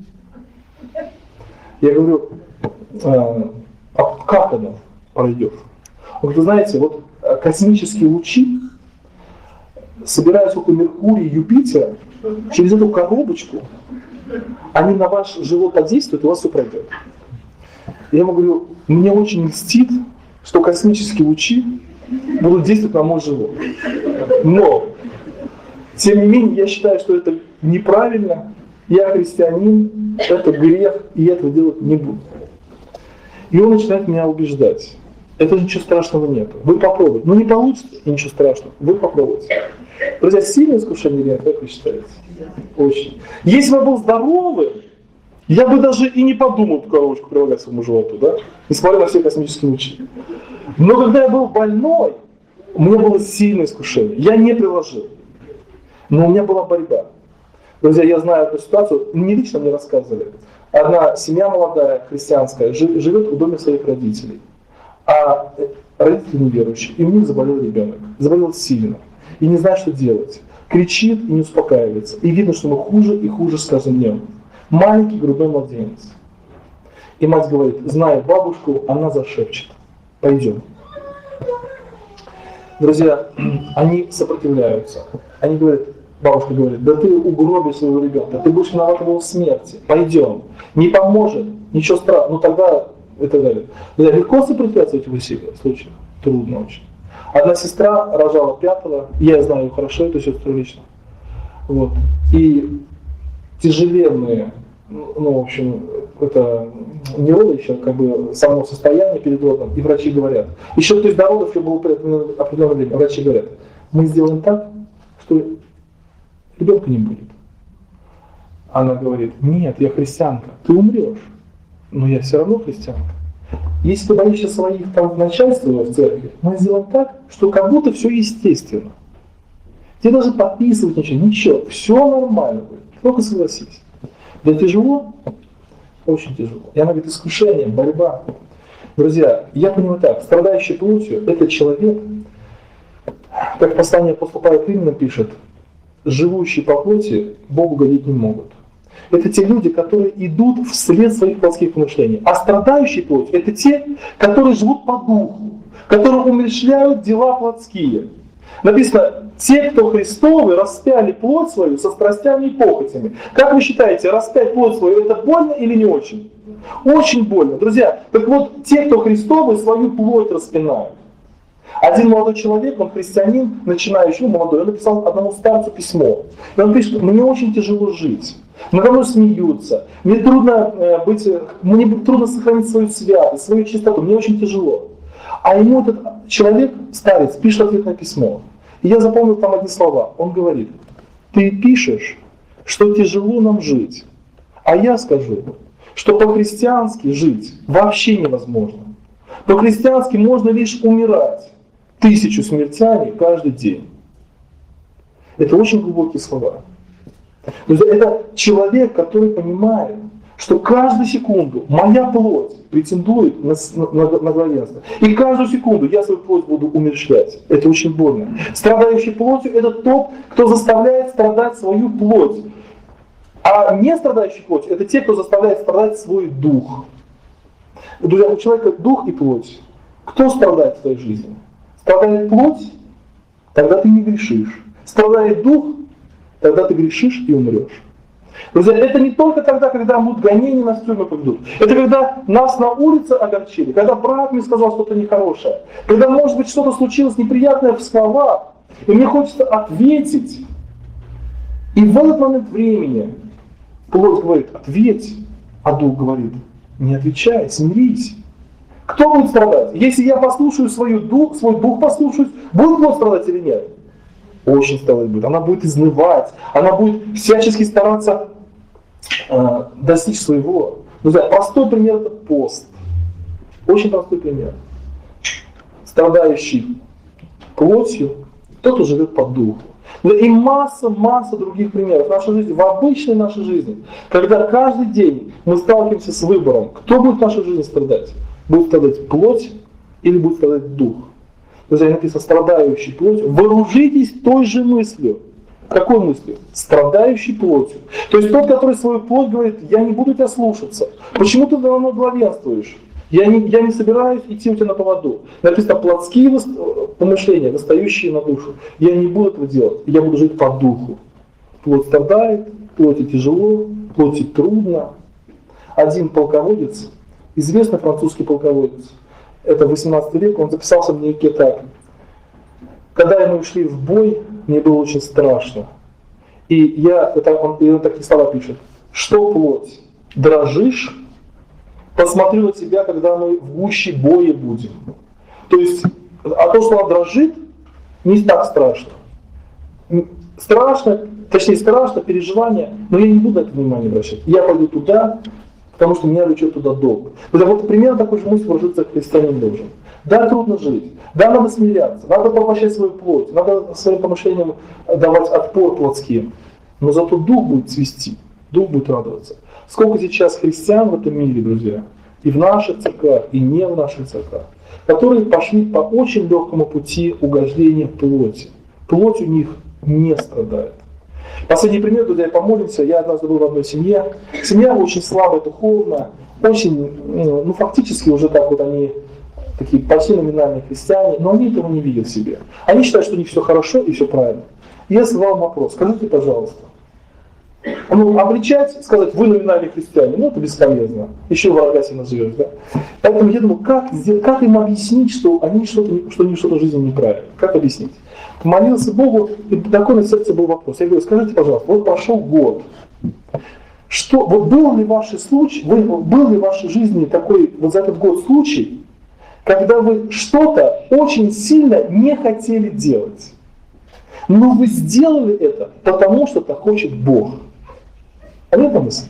Я говорю, а как оно пройдет? Он говорит, вы знаете, вот космические лучи собираются около Меркурия и Юпитера, через эту коробочку они на ваш живот подействуют, и у вас все пройдет. Я ему говорю, мне очень льстит, что космические лучи будут действовать на мой живот. Но, тем не менее, я считаю, что это неправильно, я христианин, это грех, и я этого делать не буду. И он начинает меня убеждать. Это ничего страшного нет. Вы попробуйте. Ну не получится, и ничего страшного. Вы попробуйте. Друзья, сильное искушение или нет, как вы считаете? Очень. Если бы я был здоровым, я бы даже и не подумал эту коробочку прилагать своему животу, да? Несмотря на все космические лучи. Но когда я был больной, у меня было сильное искушение. Я не приложил. Но у меня была борьба. Друзья, я знаю эту ситуацию, не лично мне рассказывали. Одна семья молодая, христианская, живет в доме своих родителей. А родители неверующие, и у них заболел ребенок. Заболел сильно. И не знает, что делать. Кричит и не успокаивается. И видно, что ему хуже и хуже с каждым днем. Маленький грудной младенец. И мать говорит, зная бабушку, она зашепчет. Пойдем. Друзья, они сопротивляются. Они говорят, бабушка говорит, да ты угробишь своего ребенка, ты будешь виноват в его смерти, пойдем, не поможет, ничего страшного, ну тогда и так далее. Легко сопротивляться в этих случаях? Трудно очень. Одна сестра рожала 5-го, я знаю ее хорошо, эту сестру лично. Вот. И тяжеленные, ну, в общем, это не роды еще, как бы само состояние перед родом, и врачи говорят, еще то есть до родов было определенное время, врачи говорят, мы сделаем так, что ребенка не будет. Она говорит, нет, я христианка, ты умрешь, но я все равно христианка. Если ты боишься своих там начальства в церкви, мы сделаем так, что как будто все естественно. Тебе даже подписывать ничего, все нормально будет, только согласись. Да тяжело? Очень тяжело. И она говорит, искушение, борьба. Друзья, я понимаю так, страдающий плотью – это человек, как послание апостола Павла к Римлянам пишет, живущие по плоти Богу угодить не могут. Это те люди, которые идут вслед своих плотских помышлений. А страдающие плотью – это те, которые живут по духу, которые умерщвляют дела плотские. Написано, те, кто Христовы, распяли плоть свою со страстями и похотями. Как вы считаете, распять плоть свою – это больно или не очень? Очень больно. Друзья, так вот, те, кто Христовы, свою плоть распинают. Один молодой человек, он христианин, начинающий, молодой, он написал одному старцу письмо. И он пишет, мне очень тяжело жить. Надо мной смеются, мне трудно сохранить свою святость, свою чистоту, мне очень тяжело. А ему этот человек, старец, пишет ответное письмо. И я запомнил там одни слова. Он говорит, ты пишешь, что тяжело нам жить, а я скажу, что по-христиански жить вообще невозможно. По-христиански можно лишь умирать 1000 смертями каждый день. Это очень глубокие слова. Это человек, который понимает, что каждую секунду моя плоть претендует на главенство. И каждую секунду я свою плоть буду умерщвлять. Это очень больно. Страдающий плотью – это тот, кто заставляет страдать свою плоть. А не страдающий плотью – это те, кто заставляет страдать свой дух. Друзья, у человека дух и плоть. Кто страдает в твоей жизни? Страдает плоть? Тогда ты не грешишь. Страдает дух? Тогда ты грешишь и умрешь. Друзья, это не только тогда, когда будут гонения, нас в тюрьму поведут. Это когда нас на улице огорчили, когда брат мне сказал что-то нехорошее, когда, может быть, что-то случилось неприятное в словах, и мне хочется ответить. И в этот момент времени плоть говорит, ответь, а дух говорит, не отвечай, смирись. Кто будет страдать? Если я послушаю свой дух послушаюсь, будет плоть страдать или нет? Очень страдать будет. Она будет изнывать, она будет всячески стараться достичь своего. Друзья, простой пример – это пост. Очень простой пример. Страдающий плотью, тот, кто живет по духу. И масса других примеров в нашей жизни, в обычной нашей жизни, когда каждый день мы сталкиваемся с выбором, кто будет в нашей жизни страдать. Будет страдать плоть или будет страдать дух. Друзья, написано, страдающий плотью, вооружитесь той же мыслью. Какой мыслью? Страдающий плотью. То есть тот, который свою плоть говорит, я не буду тебя слушаться. Почему ты за мной главенствуешь? Я не собираюсь идти у тебя на поводу. Написано, плотские помышления, восстающие на душу. Я не буду этого делать, я буду жить по духу. Плоть страдает, плоти тяжело, плоти трудно. Один полководец, известный французский полководец, это 18 век, он записался в дневнике так. Когда мы ушли в бой, мне было очень страшно. И он такие слова пишет. Что плоть? Дрожишь? Посмотрю на тебя, когда мы в гуще боя будем. То есть, а то, что она дрожит, не так страшно. Страшно, переживание, но я не буду на это внимание обращать. Я пойду туда, потому что меня влечет туда долг. Вот примерно такой же мысль вооружиться христианин должен. Да, трудно жить, да, надо смиряться, надо порабощать свою плоть, надо своим помышлениям давать отпор плотским. Но зато дух будет цвести, дух будет радоваться. Сколько сейчас христиан в этом мире, друзья, и в наших церквах, и не в наших церквах, которые пошли по очень легкому пути угождения плоти. Плоть у них не страдает. Последний пример, друзья, помолимся. Я однажды был в одной семье. Семья очень слабая духовно, очень, фактически уже так вот они такие почти номинальные христиане, но они этого не видят в себе. Они считают, что у них все хорошо и все правильно. я задал вопрос, скажите, пожалуйста, ну, обличать, сказать, вы номинальные христиане, ну это бесполезно, еще врага себе назовешь, да? Поэтому я думаю, как им объяснить, что они что-то в жизни неправильно, как объяснить? Молился Богу, и такой на сердце был вопрос. Я говорю, скажите, пожалуйста, вот прошел год, что, вот был ли в вашей жизни такой, вот за этот год случай, когда вы что-то очень сильно не хотели делать, но вы сделали это, потому что так хочет Бог. Понятна мысль?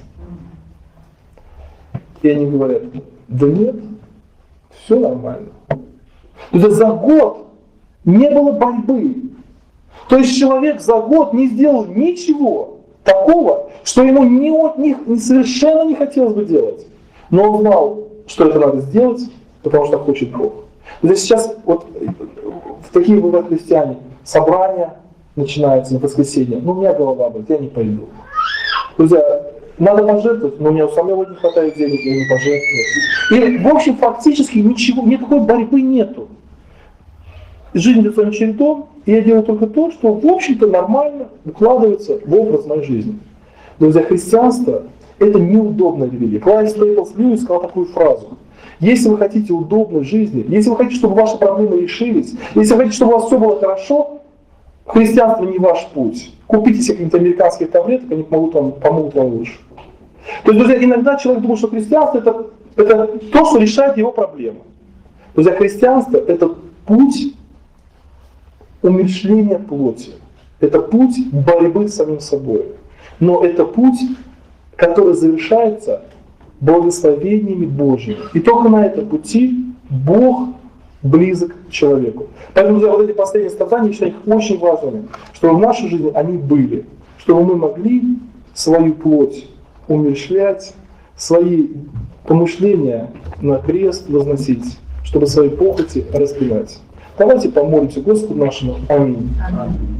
И они говорят, да нет, все нормально. То есть за год не было борьбы. То есть человек за год не сделал ничего такого, что ему совершенно не хотелось бы делать. Но он знал, что это надо сделать, потому что хочет Бог. То есть сейчас вот в такие бывают христиане, собрания начинаются на воскресенье, ну у меня голова болит, я не пойду. Друзья, надо пожертвовать, но у меня у самого не хватает денег, я не пожертвую. И в общем фактически ничего, никакой борьбы нету. Жизнь идет своим чередом, и я делаю только то, что в общем-то нормально укладывается в образ моей жизни. Друзья, христианство — это неудобная религия. Клайв Стейплс Льюис сказал такую фразу. Если вы хотите удобной жизни, если вы хотите, чтобы ваши проблемы решились, если вы хотите, чтобы у вас все было хорошо, христианство не ваш путь. Купите себе каких-то американских таблеток, они помогут вам лучше. То есть, друзья, иногда человек думает, что христианство это то, что решает его проблемы. Друзья, христианство — это путь умерщвления плоти. Это путь борьбы с самим собой. Но это путь, который завершается благословениями Божьими. И только на этом пути Бог близок к человеку. Поэтому, друзья, вот эти последние страдания, я считаю их очень важными, чтобы в нашей жизни они были, чтобы мы могли свою плоть умерщвлять, свои помышления на крест возносить, чтобы свои похоти распинать. Давайте помолимся Господу нашему. Аминь.